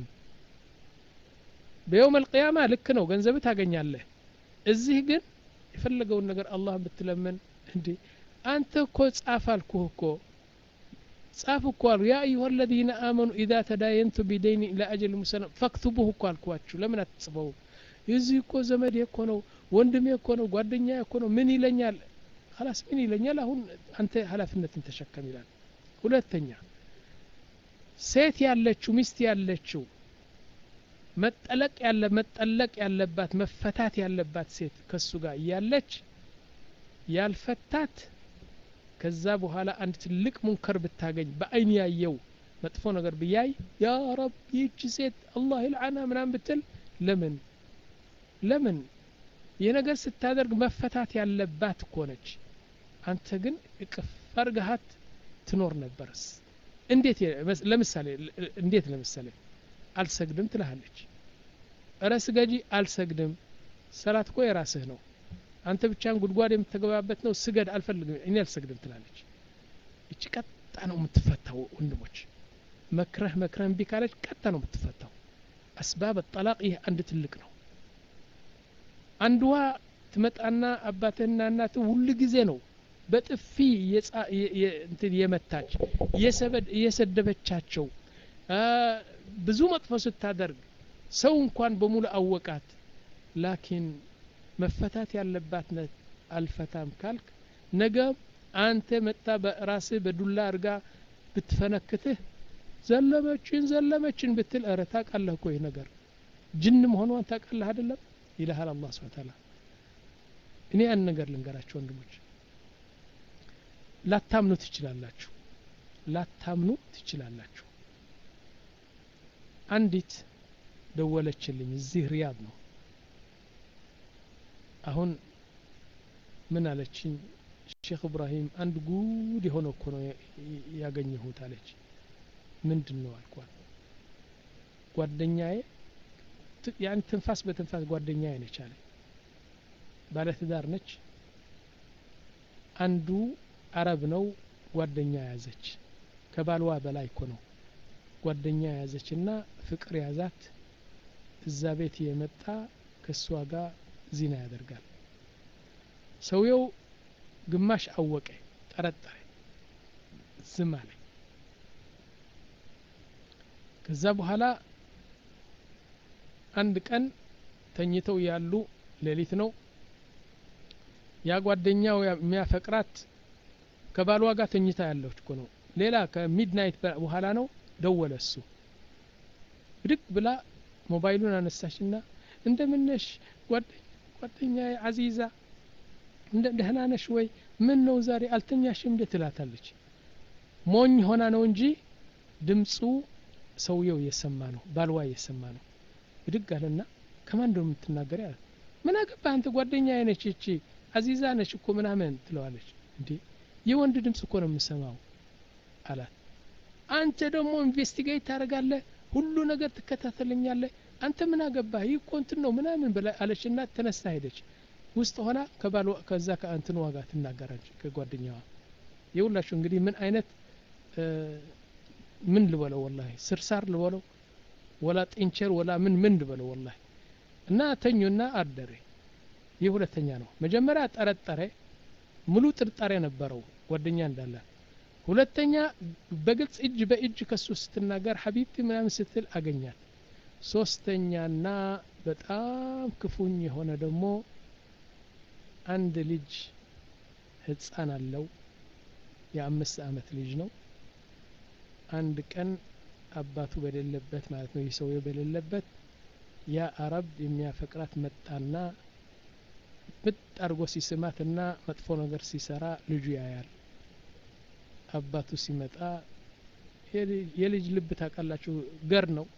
S1: በየውም القيامة ልክ ነው ገንዘብ ታገኛለህ እዚህ ግን የፈለገውን ነገር አላህ ብትለምን እንዴ አንተ እኮ ጻፋልኩህ እኮ ጻፍኩ አሉ ያ ايها الذين امنوا اذا تداينتم بدين الى اجل مسمى فاكتبوه እኮ አልኳችሁ ለምን አትጽፈው የዚህ እኮ ዘመድ እኮ ነው ወንድሜ እኮ ነው ጓደኛ እኮ ነው ምን ይለኛል خلاص ምን ይለኛል አሁን አንተ ኃላፊነትን ተሸከም ይላል ሁለተኛ ሴት ያለችው ሚስት ያለችው መጠለቅ ያለ መጠለቅ ያለባት መፈታት ያለባት ሴት ከሱ ጋር ያለች ያልፈታት ከዛ በኋላ አንድ ትልቅ ሙንከር ብታገኝ በአይን ያየው መጥፎ ነገር ቢያይ ያ ረብ ይህች ሴት አላህ ይልዓና ምናምን ብትል ለምን ለምን የነገር ስታደርግ መፈታት ያለባት እኮ ነች አንተ ግን እቅፍ አርጋሃት ትኖር ነበርስ እንዴት ለምሳሌ እንዴት ለምሳሌ አልሰግድም ትላለች ራስ ጋጂ አልሰግድም ሰላት እኮ የራስህ ነው አንተ ብቻን ጉድጓድ የምትገባበት ነው ስገድ አልፈልግም እኔ አልሰግድም ትላለች እቺ ቀጣ ነው የምትፈታው ወንድሞች መክረህ መክረህ ቢካለች ቀጣ ነው የምትፈታው አስባብ الطلاق ይሄ አንድ ትልቅ ነው አንዱዋ ትመጣና አባትና እናቱ ሁሉ ጊዜ ነው በጥፊ እንትን የመታች የሰበድ የሰደበቻቸው ብዙ መጥፎ ስታደርግ ሰው እንኳን በሙሉ አወቃት ላኪን መፈታት ያለባት ነት አልፈታም ካልክ ነገ አንተ መጣ በራስ በዱላ አርጋ ብትፈነክትህ ዘለመችን ዘለመችን ብትል አረታ ቃለህ እኮ ይሄ ነገር ጅን መሆኑን ታውቃለህ አይደለም ይላል አላህ Subhanahu Wa Ta'ala እኔ አንድ ነገር ልንገራችሁ ወንድሞች ላታምኑ ትችላላችሁ ላታምኑ ትችላላችሁ አንዲት ደወለችልኝ እዚህ ሪያድ ነው አሁን ምን አለችኝ ሼክ ኢብራሂም አንድ ጉድ የሆነ እኮ ነው ያገኘሁት አለች ምንድነው አልኳት ጓደኛዬ يعني ትንፋስ በትንፋስ ጓደኛዬ ነች አለ ባለ ትዳር ነች አንዱ አረብ ነው ጓደኛ ያዘች ከባልዋ በላይ እኮ ነው ጓደኛ ያዘችና ፍቅር ያዛት እዛ ቤት የመጣ ከሷ ጋር ዚና ያደርጋል ሰውየው ግማሽ አወቀ ጠረጠረ ዝም አለ ከዛ በኋላ አንድ ቀን ተኝተው ያሉ ሌሊት ነው ያ ጓደኛው የሚያፈቅራት ከባልዋ ጋር ተኝታ ያለች እኮ ነው ሌላ ከሚድናይት በኋላ ነው ደወለሱ ብድቅ ብላ ሞባይሉን አነሳችና እንደምንሽ ጓደኛዬ አዚዛ እንደ ደህና ነሽ ወይ ምን ነው ዛሬ አልተኛሽም እንዴ ትላታለች ሞኝ ሆና ነው እንጂ ድምጹ ሰውየው የሰማ ነው ባልዋ የሰማ ነው ብድግ አለና ከማን ነው የምትናገር ያለ ምን አገባ አንተ ጓደኛዬ ነች እቺ አዚዛ ነች እኮ ምናምን ትለዋለች እንዴ የወንድ ድምጽ እኮ ነው የምሰማው አላት አንተ ደግሞ ኢንቨስቲጌት ታደርጋለህ ሁሉ ነገር ትከታተለኛለህ አንተ ምን አገባህ ይኮ እንትን ነው ምናምን በላ አለችና ተነስታ ሄደች ውስጥ ሆና ከባሉ ከዛ ከአንተን ዋጋ ትናገራለች ከጓደኛዋ ይውላችሁ እንግዲህ ምን አይነት ምን ልበለው والله ስርሳር ልበለው ወላ ጢንቸር ወላ ምን ምን ልበለው والله እና ተኙና አደረ ይህ ሁለተኛ ነው መጀመሪያ ጠረጠረ ሙሉ ጥርጣሬ ነበረው ጓደኛ እንዳለ ሁለተኛ በግልጽ እጅ በእጅ ከሱ ስትናገር ሐቢብቲ ምናምን ስትል አገኛት ሶስተኛና በጣም ክፉኝ የሆነ ደግሞ አንድ ልጅ ህፃን አለው የአምስት አመት ልጅ ነው አንድ ቀን አባቱ በሌለበት ማለት ነው ይሰውየው በሌለበት ያ አረብ የሚያፈቅራት መጣና በጣርጎ ሲስማትና መጥፎ ነገር ሲሰራ ልጁ ያያል አባቱ ሲመጣ የልጅ ልብ ታቃላችሁ ገር ነው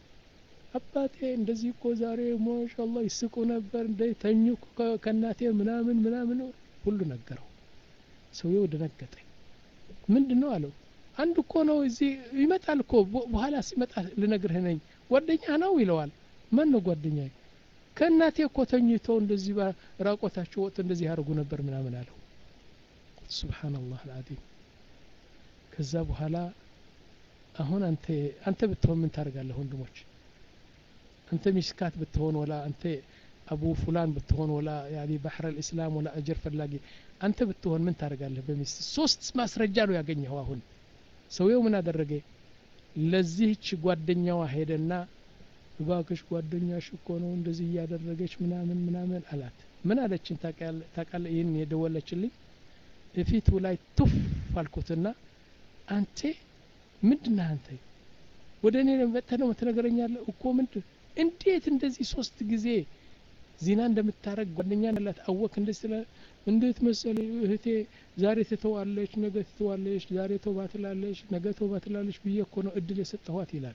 S1: አባቴ እንደዚህ እኮ ዛሬ ማሻአላህ ይስቁ ነበር እንደ ተኙ ከናቴ ምናምን ምናምን ሁሉ ነገረው ሰውየው ደነገጠ ምንድነው አለው አንድ እኮ ነው እዚህ ይመጣል እኮ በኋላ ሲመጣ ልነግርህ ነኝ ጓደኛ ነው ይለዋል ማን ነው ጓደኛዬ ከናቴ እኮ ተኝቶ እንደዚህ ራቆታቸው ወጥ እንደዚህ ያርጉ ነበር ምናምን አለው ሱብሃንአላህ አልዓዚም ከዛ በኋላ አሁን አንተ አንተ ብትሆን ምን ታደርጋለህ ወንድሞች አንተ ሚስካት ብትሆን ወላ አንተ አቡ ፉላን ብትሆን ወላ ያኒ ባህር الاسلام ወላ አጅር ፈላጊ አንተ ብትሆን ምን ታደርጋለህ በሚስት ሶስት ማስረጃ ነው ያገኘው አሁን ሰውየው ምን አደረገ ለዚህች ጓደኛዋ ሄደና ባክሽ ጓደኛሽ እኮ ነው እንደዚህ ያደረገች ምናምን ምናምን አላት ምን አለችን ታቃለ ይሄን የደወለችልኝ እፊቱ ላይ ቱፍ አልኩትና አንተ ምንድነው አንተ ወደኔ መተነው ተነገረኛለህ እኮ ምንድን እንዴት እንደዚህ ሶስት ጊዜ ዚና እንደምታረግ ጓደኛ ነላት አወክ እንደስለ እንዴት መሰለ እህቴ ዛሬ ትተዋለች ነገ ትተዋለች ዛሬ ተውባ ትላለች ነገ ተውባ ትላለች ብዬ እኮ ነው እድል የሰጠኋት ይላል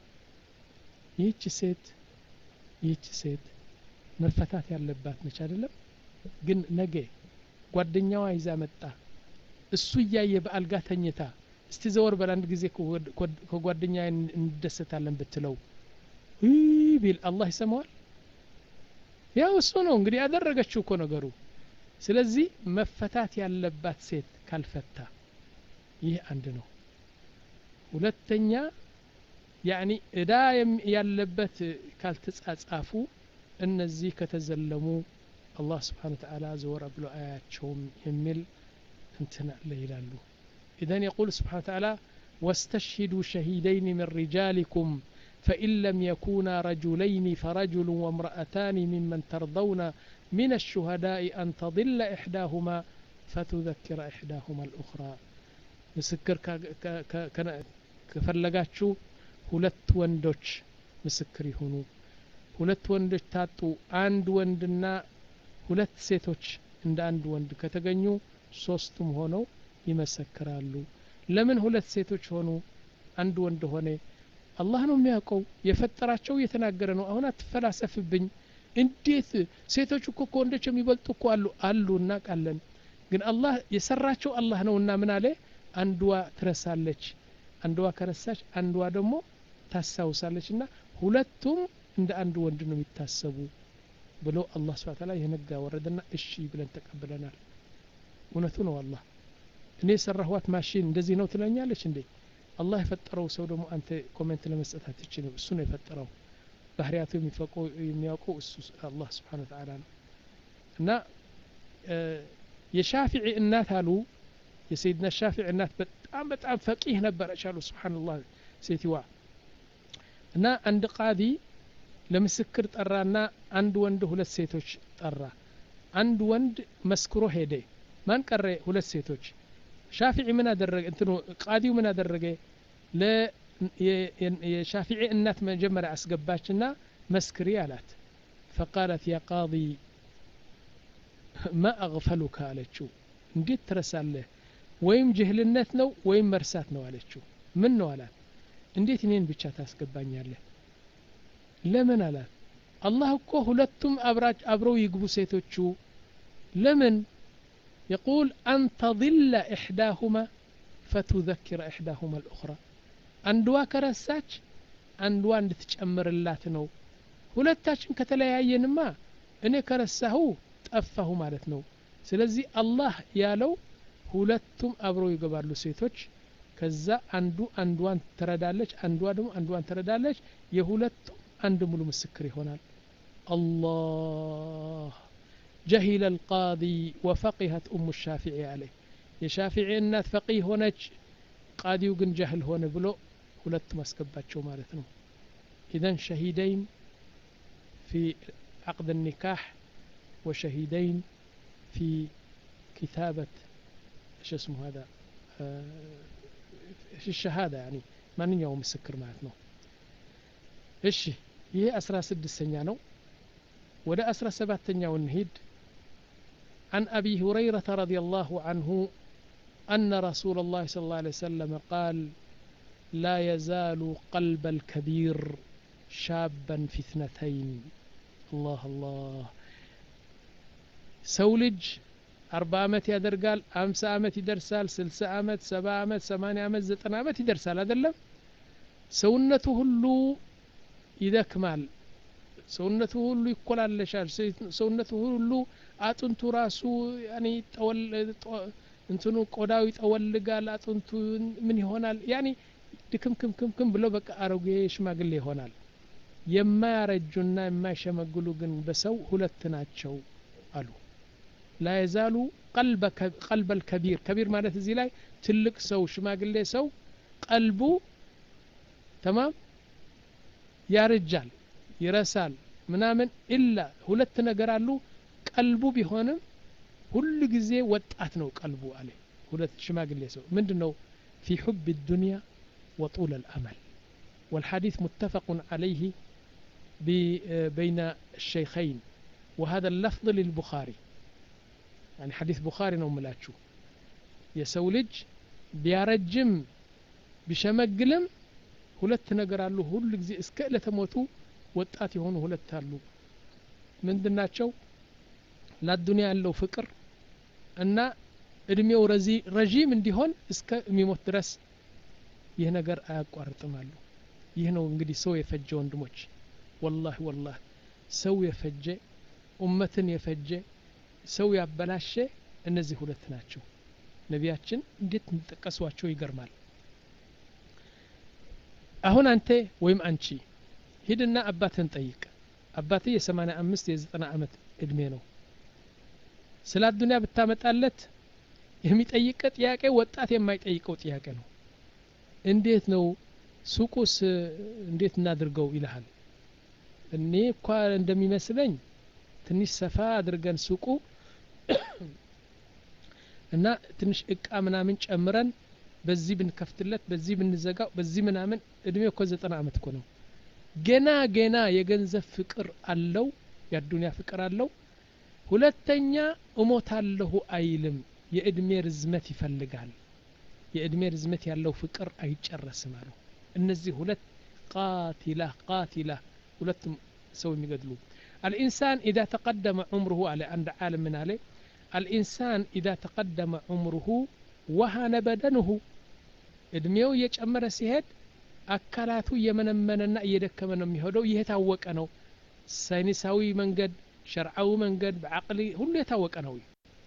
S1: ይህች ሴት ይህች ሴት መፈታት ያለባት ነች አይደለም ግን ነገ ጓደኛዋ ይዛ መጣ እሱ ያየ በአልጋ ተኝታ እስቲ ዘወር በላንድ ጊዜ ከጓደኛ እንደሰታለን ብትለው ቢል አላህ ይሰማዋል ያው እሱ ነው እንግዲህ ያደረገችው እኮ ነገሩ ስለዚህ መፈታት ያለባት ሴት ካልፈታ ይህ አንድ ነው ሁለተኛ ያኒ እዳ ያለበት ካልተጻጻፉ እነዚህ ከተዘለሙ አላህ Subhanahu Wa Ta'ala ዘወር ብሎ አያቸውም የሚል እንትና ለይላሉ إذن يقول سبحانه وتعالى واستشهدوا شهيدين من رجالكم فإن لم يكونا رجلين فرجل وامرأتان ممن ترضون من الشهداء أن تضل إحداهما فتذكر إحداهما الأخرى مسكر كفلقاتشو ሁለት ወንዶች ምስክር ይሁኑ ሁለት ወንዶች ታጡ አንድ ወንድና ሁለት ሴቶች እንደ አንድ ወንድ ከተገኙ ሶስቱም ሆነው ይመሰክራሉ ለምን ሁለት ሴቶች ሆኑ አንድ ወንድ ሆነ አላህ ነው የሚያውቀው የፈጠራቸው እየተናገረ ነው አሁን አትፈላሰፍብኝ እንዴት ሴቶች እኮ ከወንዶች የሚበልጡ እኮ አሉ አሉና ቃለን ግን አላህ የሰራቸው አላህ ነውና ምን አለ አንዷ ትረሳለች አንዷ ከረሳች አንዷ ደግሞ ታሳውሳለችና ሁለቱም እንደ አንድ ወንድ ነው የሚታሰቡ ብሎ አላህ Subhanahu Ta'ala የነጋ ወረደና እሺ ብለን ተቀበለናል። እውነቱ ነው አላህ እኔ ሰራህዋት ማሽን እንደዚህ ነው ትለኛለች እንዴ? አላህ የፈጠረው ሰው ደግሞ አንተ ኮሜንት ለመስጠት አትችልም። እሱ ነው የፈጠረው ባህሪያቱ የሚፈቀው የሚያውቀው እሱ አላህ Subhanahu Ta'ala ነው። እና የሻፊዒ እናት አሉ የሰይድና ሻፊዒ እናት በጣም በጣም ፈቂህ ነበረች አሉ ሱብሃንአላህ ሴትዋ እና አንድ ቃዲ ለምስክር ጠራና አንድ ወንድ ሁለት ሴቶች ጠራ። አንድ ወንድ መስክሮ ሄደ። ማን ቀረ? ሁለት ሴቶች። ሻፊዒ ምን አደረገ? እንትኑ ቃዲው ምን አደረገ? ለ የሻፊዒ እናት መጀመሪያ አስገባችና መስክሪ አላት። فقالت يا قاضي ما أغفلك አለችው። እንዴት ትረሳለህ? ወይም ጅህልነት ነው ወይም መርሳት ነው አለችው። ምን ነው አላት። እንዴት እኔን ብቻ ታስገባኛለህ? ለምን አላት። አላህ እኮ ሁለቱም አብራጭ አብረው ይግቡ ሴቶቹ ለምን يقول أن تضل إحداهما فتذكر إحداهما الأخرى አንዷ ከረሳች አንዷ እንድትጨምርላት ነው። ሁለታችን ከተለያየንማ እኔ ከረሳሁ ጠፋሁ ማለት ነው። ስለዚህ አላህ ያለው ሁለቱም አብረው ይገባሉ ሴቶች። ከዛ አንዱ አንዷን ትረዳለች አንዷ ደግሞ አንዷን ትረዳለች። የሁለቱም አንድ ሙሉ ምስክር ይሆናል። الله جهل القاضي وفقهت أم الشافعي عليه የሻፊዒ እናት ፈቂህ ሆነች ቃዲው ግን ጀህል ሆነ ብሎ ሁለት ማስገባቸው ማለት ነው። إذن شهيدين في عقد النكاح وشهيدين في كتابة ايش اسمه هذا في الشهادة يعني ما نيوم مسكر معناتنا ايش هي أسرى سدسኛ ነው። ወደ أسرى سبعتኛው እንሂድ። عن أبي هريرة رضي الله عنه أن رسول الله صلى الله عليه وسلم قال لا يزال قلب الكبير شابا في اثنتين الله الله سولج أربع عمت يدرقال أمس عمت يدرسال سلس عمت سبع عمت ثمان عمت زتن عمت يدرسال هذا اللهم سونته اللو إذا كمال سونته اللو يقول على شال سونته اللو أتنتو راسو يعني تول انتنو قداوي تولقال أتنتو من هونال يعني كم كم كم كم بلو بك أروجي شماغل لي هونال يما رجلنا ما شمغلو جن بسو هلتناتشو قالوا لا يزال قلبك قلب الكبير كبير معناته زي لاي تلك سو شماغل لي سو قلبو تمام يا رجال يرسال منامن إلا ሁለት ነገር አሉ ቀልቡ ቢሆንም ሁሉ ጊዜ ወጣት ነው ቀልቡ አለ። ሁለት ሽማግሌ ሰው ምንድነው في حب الدنيا وطول الأمل والحديث متفق عليه بين الشيخين وهذا اللفظ للبخاري يعني حديث بخاري ነው ምላችሁ የሰው ልጅ ቢያረጅም ቢሸመግልም ሁለት ነገር አሉ ሁሉ ጊዜ እስከ ለተሞቱ ወጣት የሆኑ ሁለት አሉ። ምንድናቸው? ለዱንያ ያለው ፍቅር እና እድሜው ረዚ ረጂም እንዲሆን እስከ የሚሞት ድረስ ይህ ነገር አያቋርጥም አሉ። ይህ ነው እንግዲህ ሰው የፈጀ ወንድሞች والله والله ሰው የፈጀ ኡመትን የፈጀ ሰው ያበላሸ እነዚህ ሁለት ናቸው። ነቢያችን እንዴት እንጠቀሷቸው ይገርማል። አሁን አንተ ወይም አንቺ ሂድና አባትን ጠይቅ። አባቴ የሰማንያ አምስት የዘጠና ዓመት እድሜ ነው። ስለ ዱንያ ብታመጣለት የሚጠይቅ ጥያቄ ወጣት የማይጠይቀው ጥያቄ ነው። እንዴት ነው ሱቁስ እንዴት እናድርገው ይልሃል። እኔ እኮ እንደሚመስለኝ ትንሽ ሰፋ አድርገን ሱቁ እና ትንሽ እቃ ምናምን ጨምረን በዚህ ብንከፍትለት በዚህ ብንዘጋው በዚህ ምናምን እድሜው እኮ ዘጠና ዓመት እኮ ነው። ገና ገና የገንዘብ ፍቅር አለው የዱንያ ፍቅር አለው። ሁለተኛ እሞታለሁ አይልም። የእድሜ ርዝመት ይፈልጋል። የእድሜ ርዝመት ያለው ፍቅር አይጨረስም አለው። እነዚህ ሁለት ቃቲላ ቃቲላ ሁለቱም ሰው የሚገድሉ الإنسان إذا تقدم عمره على عند عالم من عليه الإنسان إذا تقدم عمره وهن بدنه እድሜው እየጨመረ ሲሄድ አካላቱ የመነመነና እየደከመ ነው የሚሄደው። ይሄ ታወቀ ነው። ሳይንሳዊ መንገድ ሸርዓዊ መንገድ በአቅሊ ሁሉ የታወቀ ነው።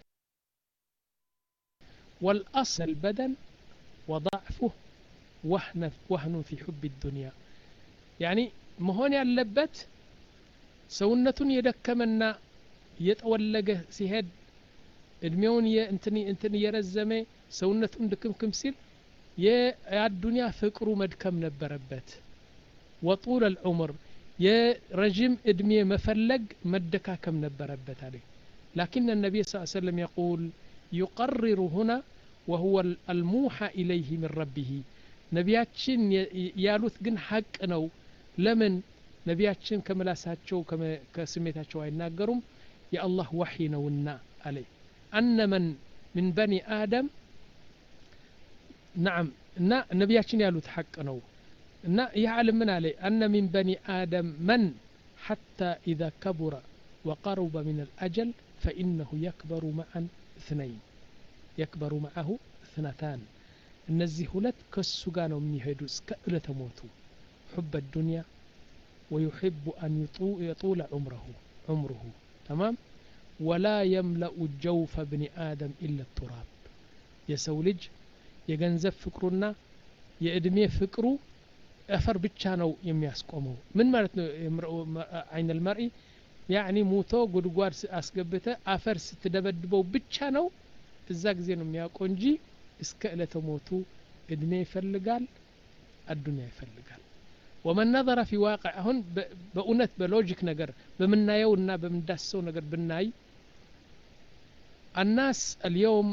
S1: والأصل البدن وضعفه وهن وهن في حب الدنيا يعني መሆን ያለበት ሰውነቱን የደከመና የጠወለገ ሲሄድ እድሜውን የእንትን እንትን የረዘመ ሰውነቱን ድክምክም ሲል የአዱንያ ፍቅሩ መድከም ነበረበት። وطول العمر የረጅም እድሜ መፈለግ መደካከም ነበረበት አለ። لكن النبي صلى الله عليه وسلم يقول يقرر هنا وهو الموحى إليه من ربه ነቢያችን ያሉት ግን ሐቅ ነው። ለምን ነቢያችን ከመላሳቸው ከስሜታቸው አይናገሩም? የአላህ ወህይ ነውና አለ። أن من من بني آدم نعم እና ነቢያችን ያሉት ሐቅ ነው እና ይህ ዓለም ምን አለ? أن من بني آدم من حتى إذا كبر وقرب من الأجل فإنه يكبر معا اثنين يكبر معه اثنتان እነዚህ ሁለት ከሱ ጋር ነው የሚሄዱ እስከ ዕለተ ሞቱ حب الدنيا ويحب أن يطول عمره عمره تمام ولا يملأ جوف ابن آدم إلا التراب የሰው ልጅ የገንዘብ ፍቅሩና የእድሜ ፍቅሩ አፈር ብቻ ነው የሚያስቆመው። ምን ማለት ነው? አይን المرء يعني ሞቶ ጉድጓድ አስገብተ አፈር ስትደበድበው ብቻ ነው እዛ ጊዜ ነው የሚያውቀው እንጂ እስከ ዕለተ ሞቱ እድሜ ይፈልጋል፣ አዱንያ ይፈልጋል። ومن نظر في واقع አሁን በእውነት በሎጂክ ነገር በመናየውና በመዳሰው ነገር ብናይ الناس اليوم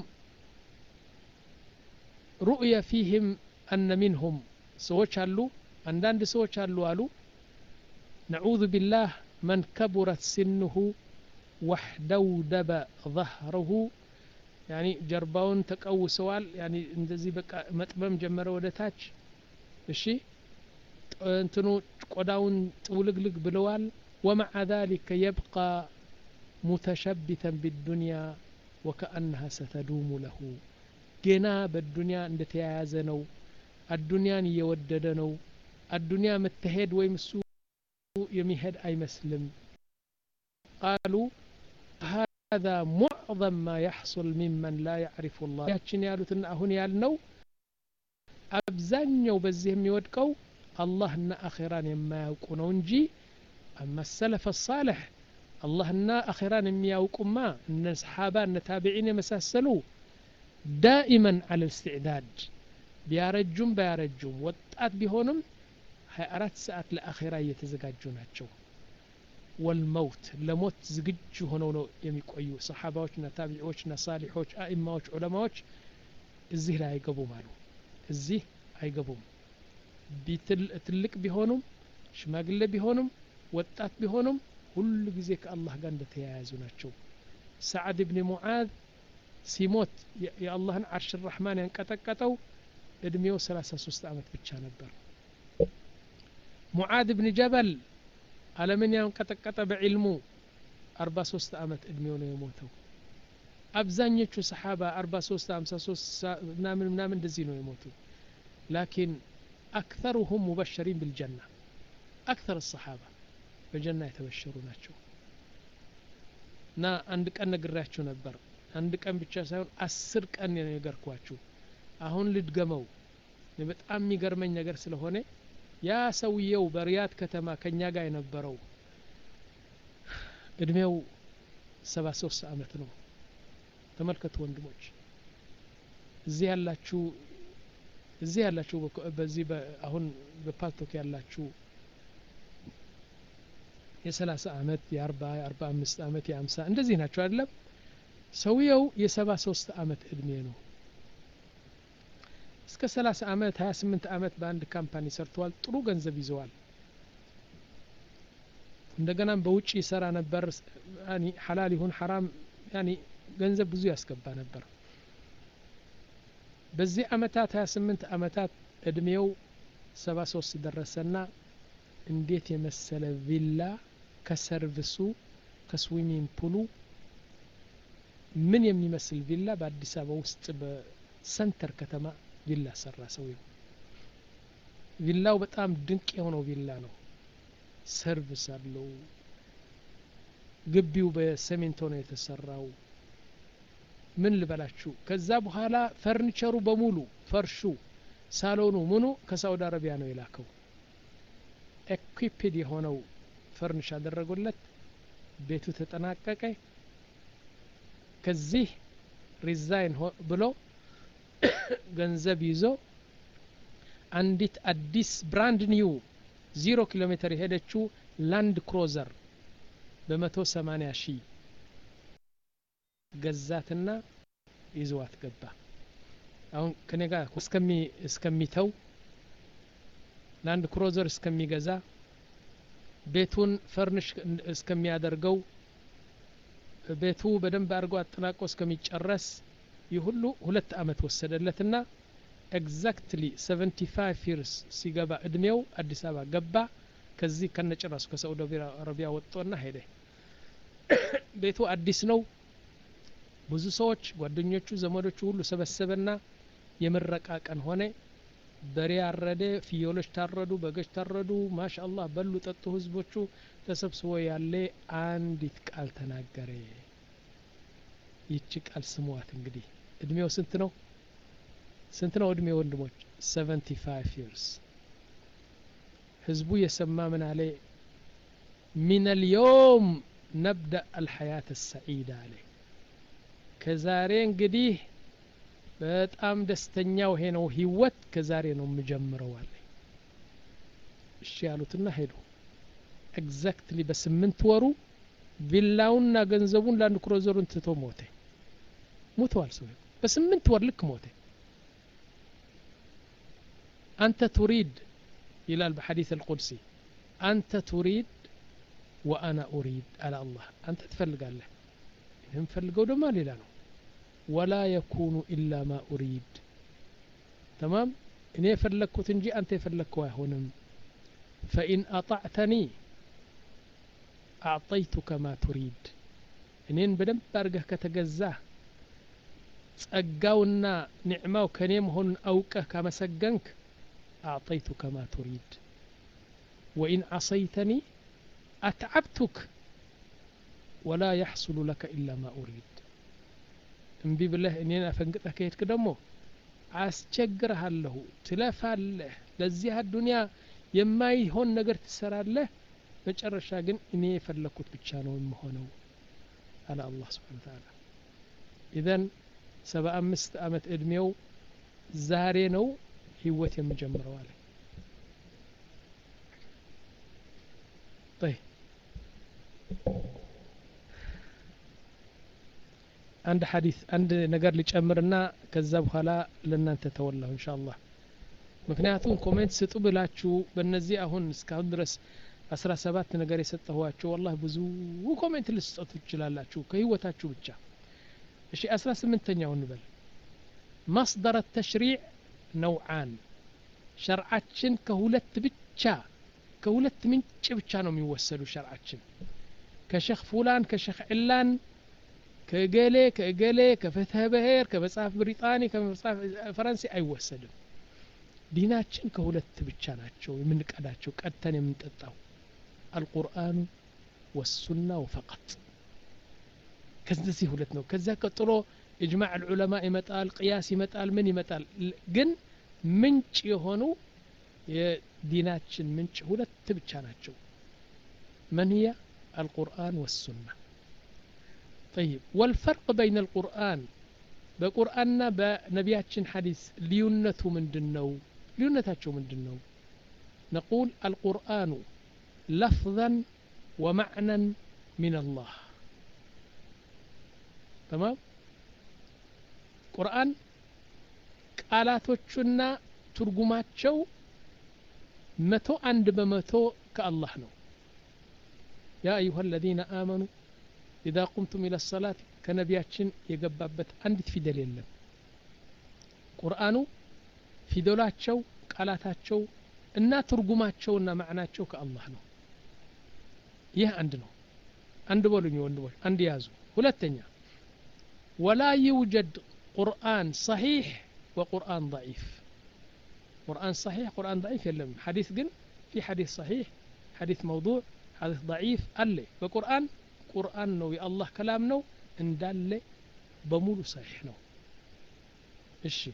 S1: رؤية فيهم أن منهم ሰዎች አሉ አንዳንድ ሰዎች አሉ አሉ نعوذ بالله من كبرت سنه واحدودب ظهره يعني ጀርባውን ተቀውሰዋል يعني እንደዚህ በቃ መጥበም ጀመረ ወደ ታች እሺ እንትኑ ቆዳውን ጥውልግልግ ብለዋል ومع ذلك يبقى متشبثا بالدنيا وكأنها ستدوم له ገና በዱንያ እንደተያያዘ ነው። አዱንያን እየወደደ ነው። አዱንያ መተሄድ ወይም እሱ የሚሄድ አይመስልም። قالوا هذا معظم ما يحصل ممن لا يعرف الله ያችን ያሉትና አሁን ያልነው አብዛኛው በዚህ የሚወድቀው አላህና አኺራን የማያውቁ ነው እንጂ አማ السلف الصالح አላህና አኺራን የሚያውቁማ እነ ሰሃባ እነ ታቢዒን የመሳሰሉ دائما على الاستعداد ቢያረጁም ባያረጁም ወጣት ቢሆንም ሃያ አራት ሰዓት ለአኺራ እየተዘጋጁ ናቸው። والموت ለሞት ዝግጁ ሆነው ነው የሚቆዩ ሰሃባዎችና ታቢዒዎችና ሳሊሖች አኢማዎች ዑለማዎች እዚህ ላይ አይገቡም አሉ። እዚህ አይገቡም። ትልቅ ቢሆኑም ሽማግሌ ቢሆኑም ወጣት ቢሆኑም ሁሉ ጊዜ ከአላህ ጋር እንደተያያዙ ናቸው። ሰዓድ ኢብኑ ሙዓዝ ሲሞት የአላህን አርሽ الرحማን ያንቀጠቀጠው እድሜው ሰላሳ ሶስት አመት ብቻ ነበር። ሙዓዝ ኢብኑ ጀበል ዓለምን ያንቀጠቀጠ በዕልሙ አርባ ሶስት አመት እድሜው ነው የሞተው። አብዛኞቹ ሰሃባ አርባ ሶስት ሃምሳ ሶስት ምናምን ምናምን እንደዚህ ነው የሞቱ። لكن أكثرهم مبشرين بالجنة أكثر الصحابة بالجنة يتبشروا ናቸው። ና አንድ ቀን ነግራችሁ ነበር። አንድ ቀን ብቻ ሳይሆን አስር ቀን ነው የነገርኳችሁ። አሁን ልድገመው በጣም የሚገርመኝ ነገር ስለሆነ ያ ሰውየው በሪያድ ከተማ ከኛ ጋር የነበረው እድሜው ሰባ ሶስት አመት ነው። ተመልከቱ ወንድሞች፣ እዚህ ያላችሁ እዚህ ያላችሁ በዚህ አሁን በፓልቶክ ያላችሁ የሰላሳ አመት የአርባ የአርባ አምስት አመት የአምሳ እንደዚህ ናቸው አይደለም? ሰውየው የሰባ ሶስት አመት እድሜ ነው። እስከ ሰላሳ አመት ሃያ ስምንት አመት በአንድ ካምፓኒ ሰርተዋል። ጥሩ ገንዘብ ይዘዋል። እንደገና በውጪ ይሰራ ነበር። ያኒ ሐላል ይሁን ሐራም ያኒ ገንዘብ ብዙ ያስገባ ነበር። በዚህ አመታት ሃያ ስምንት አመታት እድሜው ሰባ ሶስት ደረሰና እንዴት የመሰለ ቪላ ከሰርቪሱ ከስዊሚንግ ፑሉ ምን የሚመስል ቪላ በአዲስ አበባ ውስጥ በሰንተር ከተማ ቪላ ሰራ ሰውየው። ቪላው በጣም ድንቅ የሆነው ቪላ ነው። ሰርቪስ አለው። ግቢው በሲሚንቶ ነው የተሰራው። ምን ልበላችሁ። ከዛ በኋላ ፈርኒቸሩ በሙሉ ፈርሹ፣ ሳሎኑ ምኑ ከሳውዲ አረቢያ ነው የላከው። ኤኩዊፕድ የሆነው ፈርኒሽ አደረጉለት። ቤቱ ተጠናቀቀ። ከዚህ ሪዛይን ብሎ ገንዘብ ይዞ አንዲት አዲስ ብራንድ ኒው ዜሮ ኪሎ ሜትር የሄደችው ላንድ ክሩዘር በመቶ ሰማንያ ሺህ ገዛትና ይዘዋት ገባ። አሁን ከኔ ጋር እስከሚ እስከሚተው ላንድ ክሩዘር እስከሚገዛ ቤቱን ፈርኒሽ እስከሚያደርገው ቤቱ በደንብ አድርጎ አጠናቆ እስከሚጨረስ ይሁሉ ሁለት አመት ወሰደለትና ኤግዛክትሊ ሰቨንቲ ፋይቭ years ሲገባ እድሜው አዲስ አበባ ገባ። ከዚህ ከነጭራሱ ከሳውዲ አረቢያ ወጥቶና ሄደ። ቤቱ አዲስ ነው። ብዙ ሰዎች ጓደኞቹ ዘመዶቹ ሁሉ ሰበሰበና የምረቃ ቀን ሆነ። በሬ አረደ፣ ፍየሎች ታረዱ፣ በጎች ታረዱ። ማሻአላህ በሉ ጠጡ። ህዝቦቹ ተሰብስቦ ያለ አንዲት ቃል ተናገረ። ይቺ ቃል ስሟት እንግዲህ እድሜው ስንት ነው? ስንት ነው እድሜው ወንድሞች? ሰቨንቲ ፋይቭ years። ህዝቡ የሰማ ምን አለ? من اليوم نبدأ الحياة السعيدة አለ። ከዛሬ እንግዲህ በጣም ደስተኛው ይሄ ነው ህይወት ከዛሬ ነው የምጀምረው አለ። እሺ ያሉትና ሄዱ። ኤግዛክትሊ በስምንት ወሩ ቪላውና ገንዘቡን ላንድ ክሩዘሩን ትቶ ሞተ። ሞቷል ሰው በስምንት ወር ልክ ሞተ። አንተ تريد ይላል በሐዲስ القدسي አንተ تريد وانا اريد على الله። አንተ ትፈልጋለህ ይሄን ፈልገው ደግሞ ሌላ ነው። ولا يكون الا ما اريد تمام እኔ የፈለኩት እንጂ አንተ የፈለከው አይሆንም። فإن أطعتني أعطيتك ما تريد እኔን በደንብ አድርገህ ከተገዛህ ጸጋውና ኒዕማው ከኔ መሆኑን አውቀህ ካመሰገንክ أعطيتك ما تريد وإن عصيتني أتعبتك ولا يحصل لك إلا ما أريد እምቢ ብለህ እኔን አፈንግጠህ ከሄድክ ደግሞ አስቸግርሃለሁ፣ ትለፋለህ፣ ለዚህ አዱንያ የማይሆን ነገር ትሰራለህ። መጨረሻ ግን እኔ የፈለኩት ብቻ ነው የምሆነው አለ አላህ Subhanahu Wa Ta'ala። ኢዘን ሰባ አምስት አመት እድሜው ዛሬ ነው ህይወት የሚጀምረው አለ። طيب አንድ ሐዲስ አንድ ነገር ሊጨምርና ከዛ በኋላ ለእናንተ ተወላሁ ኢንሻአላህ። ምክንያቱም ኮሜንት ስጡ ብላችሁ በእነዚህ አሁን እስካሁን ድረስ አስራ ሰባት ነገር የሰጠኋችሁ والله ብዙ ኮሜንት ልትሰጡ ትችላላችሁ ከህይወታችሁ ብቻ። እሺ አስራ ስምንተኛው እንበል። مصدر التشريع نوعان شرعችን ከሁለት ብቻ ከሁለት ምንጭ ብቻ ነው የሚወሰዱ ሸርዓችን። ከሸኽ ፉላን ከሸኽ ዕላን ከገሌ ከገሌ ከፍትሐ ብሔር ከመጽሐፍ ብሪጣኒ ከመጽሐፍ ፈረንሳይ አይወሰድም። ዲናችን ከሁለት ብቻ ናቸው የምንቀዳቸው ቀድተን የምንጠጣው القرآن والسنة وفقط። ከዚህ ሁለት ነው። ከዛ ቀጥሎ اجماع العلماء ይመጣል፣ قياس ይመጣል፣ ምን ይመጣል። ግን ምንጭ የሆኑ የዲናችን ምንጭ ሁለት ብቻ ናቸው። من هي القرآن والسنة. طيب والفرق بين القرآن بقرآننا بنبياتنا حديث ليونته مندنو ليونتاچو مندنو؟ نقول القرآن لفظا ومعنى من الله. تمام قرآن ቃላቶቹና ትርጉማቸው መቶ አንድ በመቶ ከአላህ ነው። يا أيها الذين آمنوا إذا قمتم إلى الصلاة كنبياتشن يقبابت عندت فيدل يلم. قرآنو فيدلاتشو قالاتاتشو إنا ترقماتشو إنا معناتشو كالله نو. يه عندنا عند بولني وندوش عند يازو ولتنيا ولا يوجد قرآن صحيح وقرآن ضعيف. قرآن صحيح قرآن ضعيف يلم حديث جن في حديث صحيح حديث موضوع حديث ضعيف قال لي بقرآن قرآن نو يا الله كلام نو اندال بمولو صحيح نو እሺ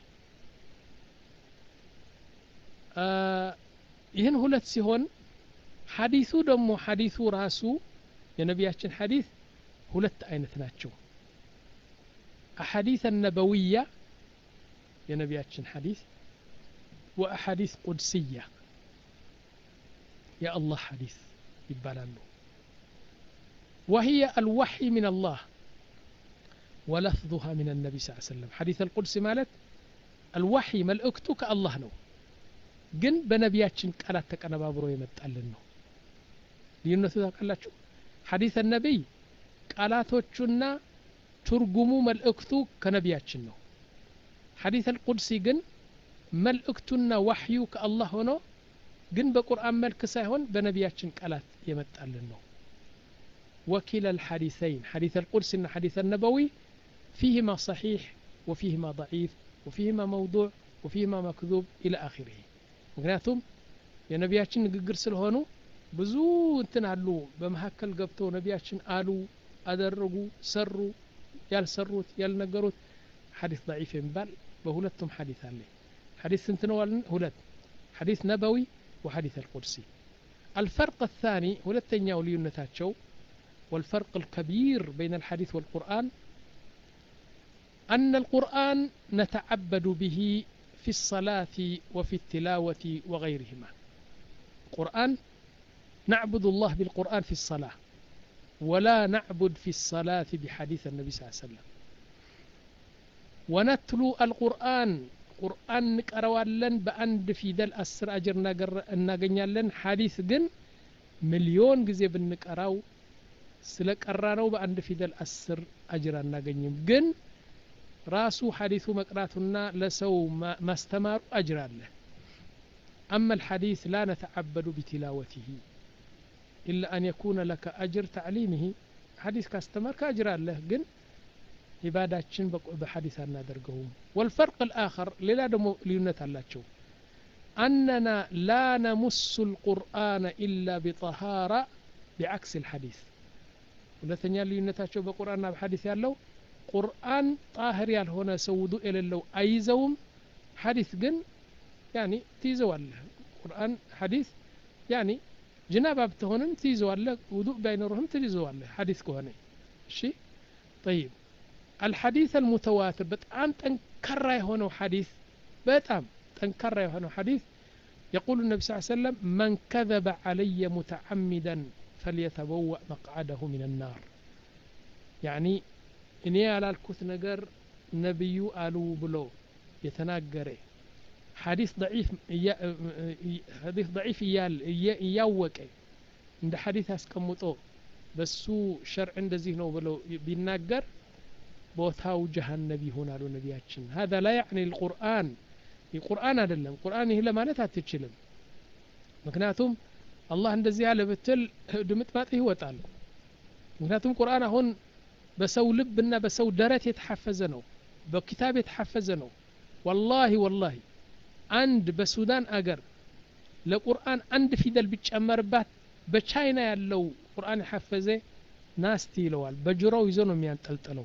S1: ይህን ሁለት ሲሆን ሐዲሱ ደግሞ ሐዲሱ ራሱ የነቢያችን ሐዲስ ሁለት አይነት ናቸው አሐዲስ النبوية የነቢያችን ሐዲስ وأحاديث قدسية يا الله حديث ይባላሉ وهي الوحي من الله ولفظها من النبي صلى الله عليه وسلم حديث القدس مالت الوحي ملእክቱ ከአላህ ነው ግን በነቢያችን ቃላት ተቀነባብሮ የመጣልን ነው ልዩነቱ ታውቃላችሁ ሐዲስ النبي ቃላቶቹና ትርጉሙ መልእክቱ ከነቢያችን ነው ሐዲስ القدس ግን መልእክቱና ወህዩ ከአላህ ሆኖ ግን በቁርአን መልክ ሳይሆን በነቢያችን ቃላት የመጣልን ነው وكلا الحديثين حديث القدس وحديث النبوي فيهما صحيح وفيهما ضعيف وفيهما موضوع وفيهما مكذوب إلى آخره ምክንያቱም የነቢያችን ንግግር ስለሆኑ ብዙ እንትን አሉ በመሐከል ገብተው ነቢያችን አሉ አደረጉ ሰሩ ያልሰሩት ያልነገሩት ሐዲስ ضعيف ይባል በሁለቱም ሐዲስ አለ ሐዲስ እንት ነው ሁለት ሐዲስ ነበዊ وحديث القدسي الفرق الثاني ሁለተኛው ልዩነታቸው والفرق الكبير بين الحديث والقرآن أن القرآن نتعبد به في الصلاة وفي التلاوة وغيرهما قرآن نعبد الله بالقرآن في الصلاة ولا نعبد في الصلاة بحديث النبي صلى الله عليه وسلم ونتلو القرآن قرآن نقرأوالن بأند فيدل أسر أجر ناقنيالن حديث جن مليون جزي بنقرأو ስለቀራነው በአንድ ፊደል አስር አጅር አናገኝም ግን ራሱ ሐዲሱ መቅራቱና ለሰው ማስተማሩ አጅር አለ أما الحديث لا نتعبد بتلاوته إلا أن يكون لك أجر تعليمه حديث كاستمر كأجر الله جن عباداتشن بحديث نادرقهم والفرق الآخر للا دمو ليونة الله شو أننا لا نمس القرآن إلا بطهارة بعكس الحديث ሁለተኛ ልዩነታቸው በቁርአንና በሐዲስ ያለው ቁርአን ጣህር ያልሆነ ሰው ውዱእ የሌለው አይዘውም ሐዲስ ግን ያኒ ትይዘዋለህ ቁርአን ሐዲስ ያኒ ጅናባ ብትሆንም ትይዘዋለህ ውዱእ ባይኖርህም ትይዘዋለህ ሐዲስ ከሆነ እሺ طيب الحديث المتواتر በጣም ጠንካራ የሆነው ሐዲስ በጣም ጠንካራ የሆነው ሐዲስ يقول النبي صلى الله عليه وسلم من كذب علي متعمدا فليتبوأ مقعده من النار يعني إني على الكوت نجر نبي آلو بلو يتناجره حديث ضعيف حديث ضعيف يال يوك عند حديث اسكمطو بسو شرع عند ذهنه بلو بيناجر بوتاو جهنم هنا له نبياتشن هذا لا يعني القرآن القرآن هذا القرآن هي لما نتاتشلم مكناتهم الله እንደዚህ ያለ ብትል ድምጥማጥ ይወጣል ምክንያቱም ቁርአን አሁን በሰው ልብና በሰው ደረት የተሐፈዘ ነው በኪታብ የተሐፈዘ ነው والله والله አንድ በሱዳን አገር ለቁርአን አንድ ፊደል ቢጨመርባት በቻይና ያለው ቁርአን የሐፈዘ ናስቲ ይለዋል በጆሮው ይዞ ነው የሚያንጠልጥለው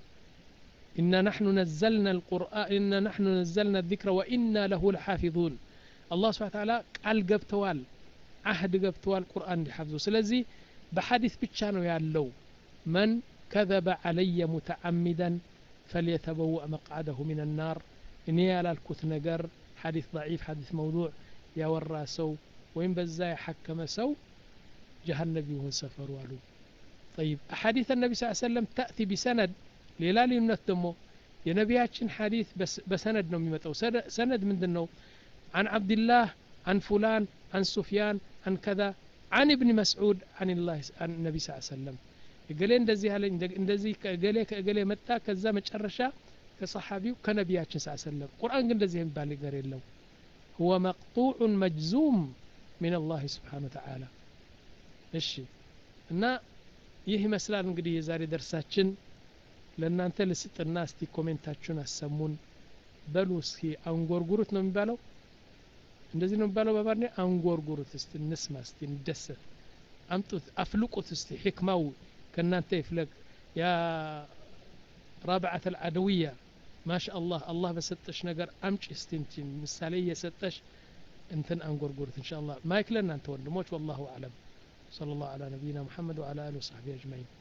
S1: إن نحن نزلنا القرآن إن نحن نزلنا الذكر وإنا له لحافظون الله سبحانه وتعالى قال ገብተዋል عهد ገብተዋል ቁርአን እንዲሐፍዙ ስለዚህ በሐዲስ ብቻ ነው ያለው من كذب علي متعمدا فليتبوأ مقعده من النار እኔ ያላልኩት ነገር حديث ضعيف حديث موضوع ያወራ ሰው ወይም በዛ የሐከመ ሰው جهنم ይሆን ሰፈሩ አሉ طيب احاديث النبي صلى الله عليه وسلم تأتي بسند ሌላ ልዩነት ደግሞ የነቢያችን ሐዲስ በሰነድ ነው የሚመጣው ሰነድ ምንድነው عن عبد الله عن فلان عن سفيان عن كذا عن ابن مسعود عن الله عن النبي صلى الله عليه وسلم قال እንደዚህ ያለ እንደዚህ ከገሌ ከገሌ መጣ ከዛ መጨረሻ ከሰሐቢው ከነቢያችን صلى الله عليه وسلم ቁርአን ግን እንደዚህ የሚባል ነገር የለው هو مقطوع مجزوم من الله سبحانه وتعالى እሺ እና ይህ ይመስላል እንግዲህ የዛሬ ደርሳችን ለእናንተ ልስጥና እስቲ ኮሜንታችሁን አሰሙን በሉ እስኪ አንጎርጉሩት ነው የሚባለው እንደዚህ ነው የሚባለው በአማርኛ አንጎርጉሩት እስቲ እንስማ እስቲ እንደሰት አምጡት አፍልቁት እስቲ ሕክማው ከእናንተ ይፍለቅ ያ رابعة العدوية ما شاء الله الله بسطش نجر أمش استنتين مثالية ستش انتن أنقرقرت إن شاء الله ما يكلنا أنت ولموش والله أعلم صلى الله على نبينا محمد وعلى آله وصحبه أجمعين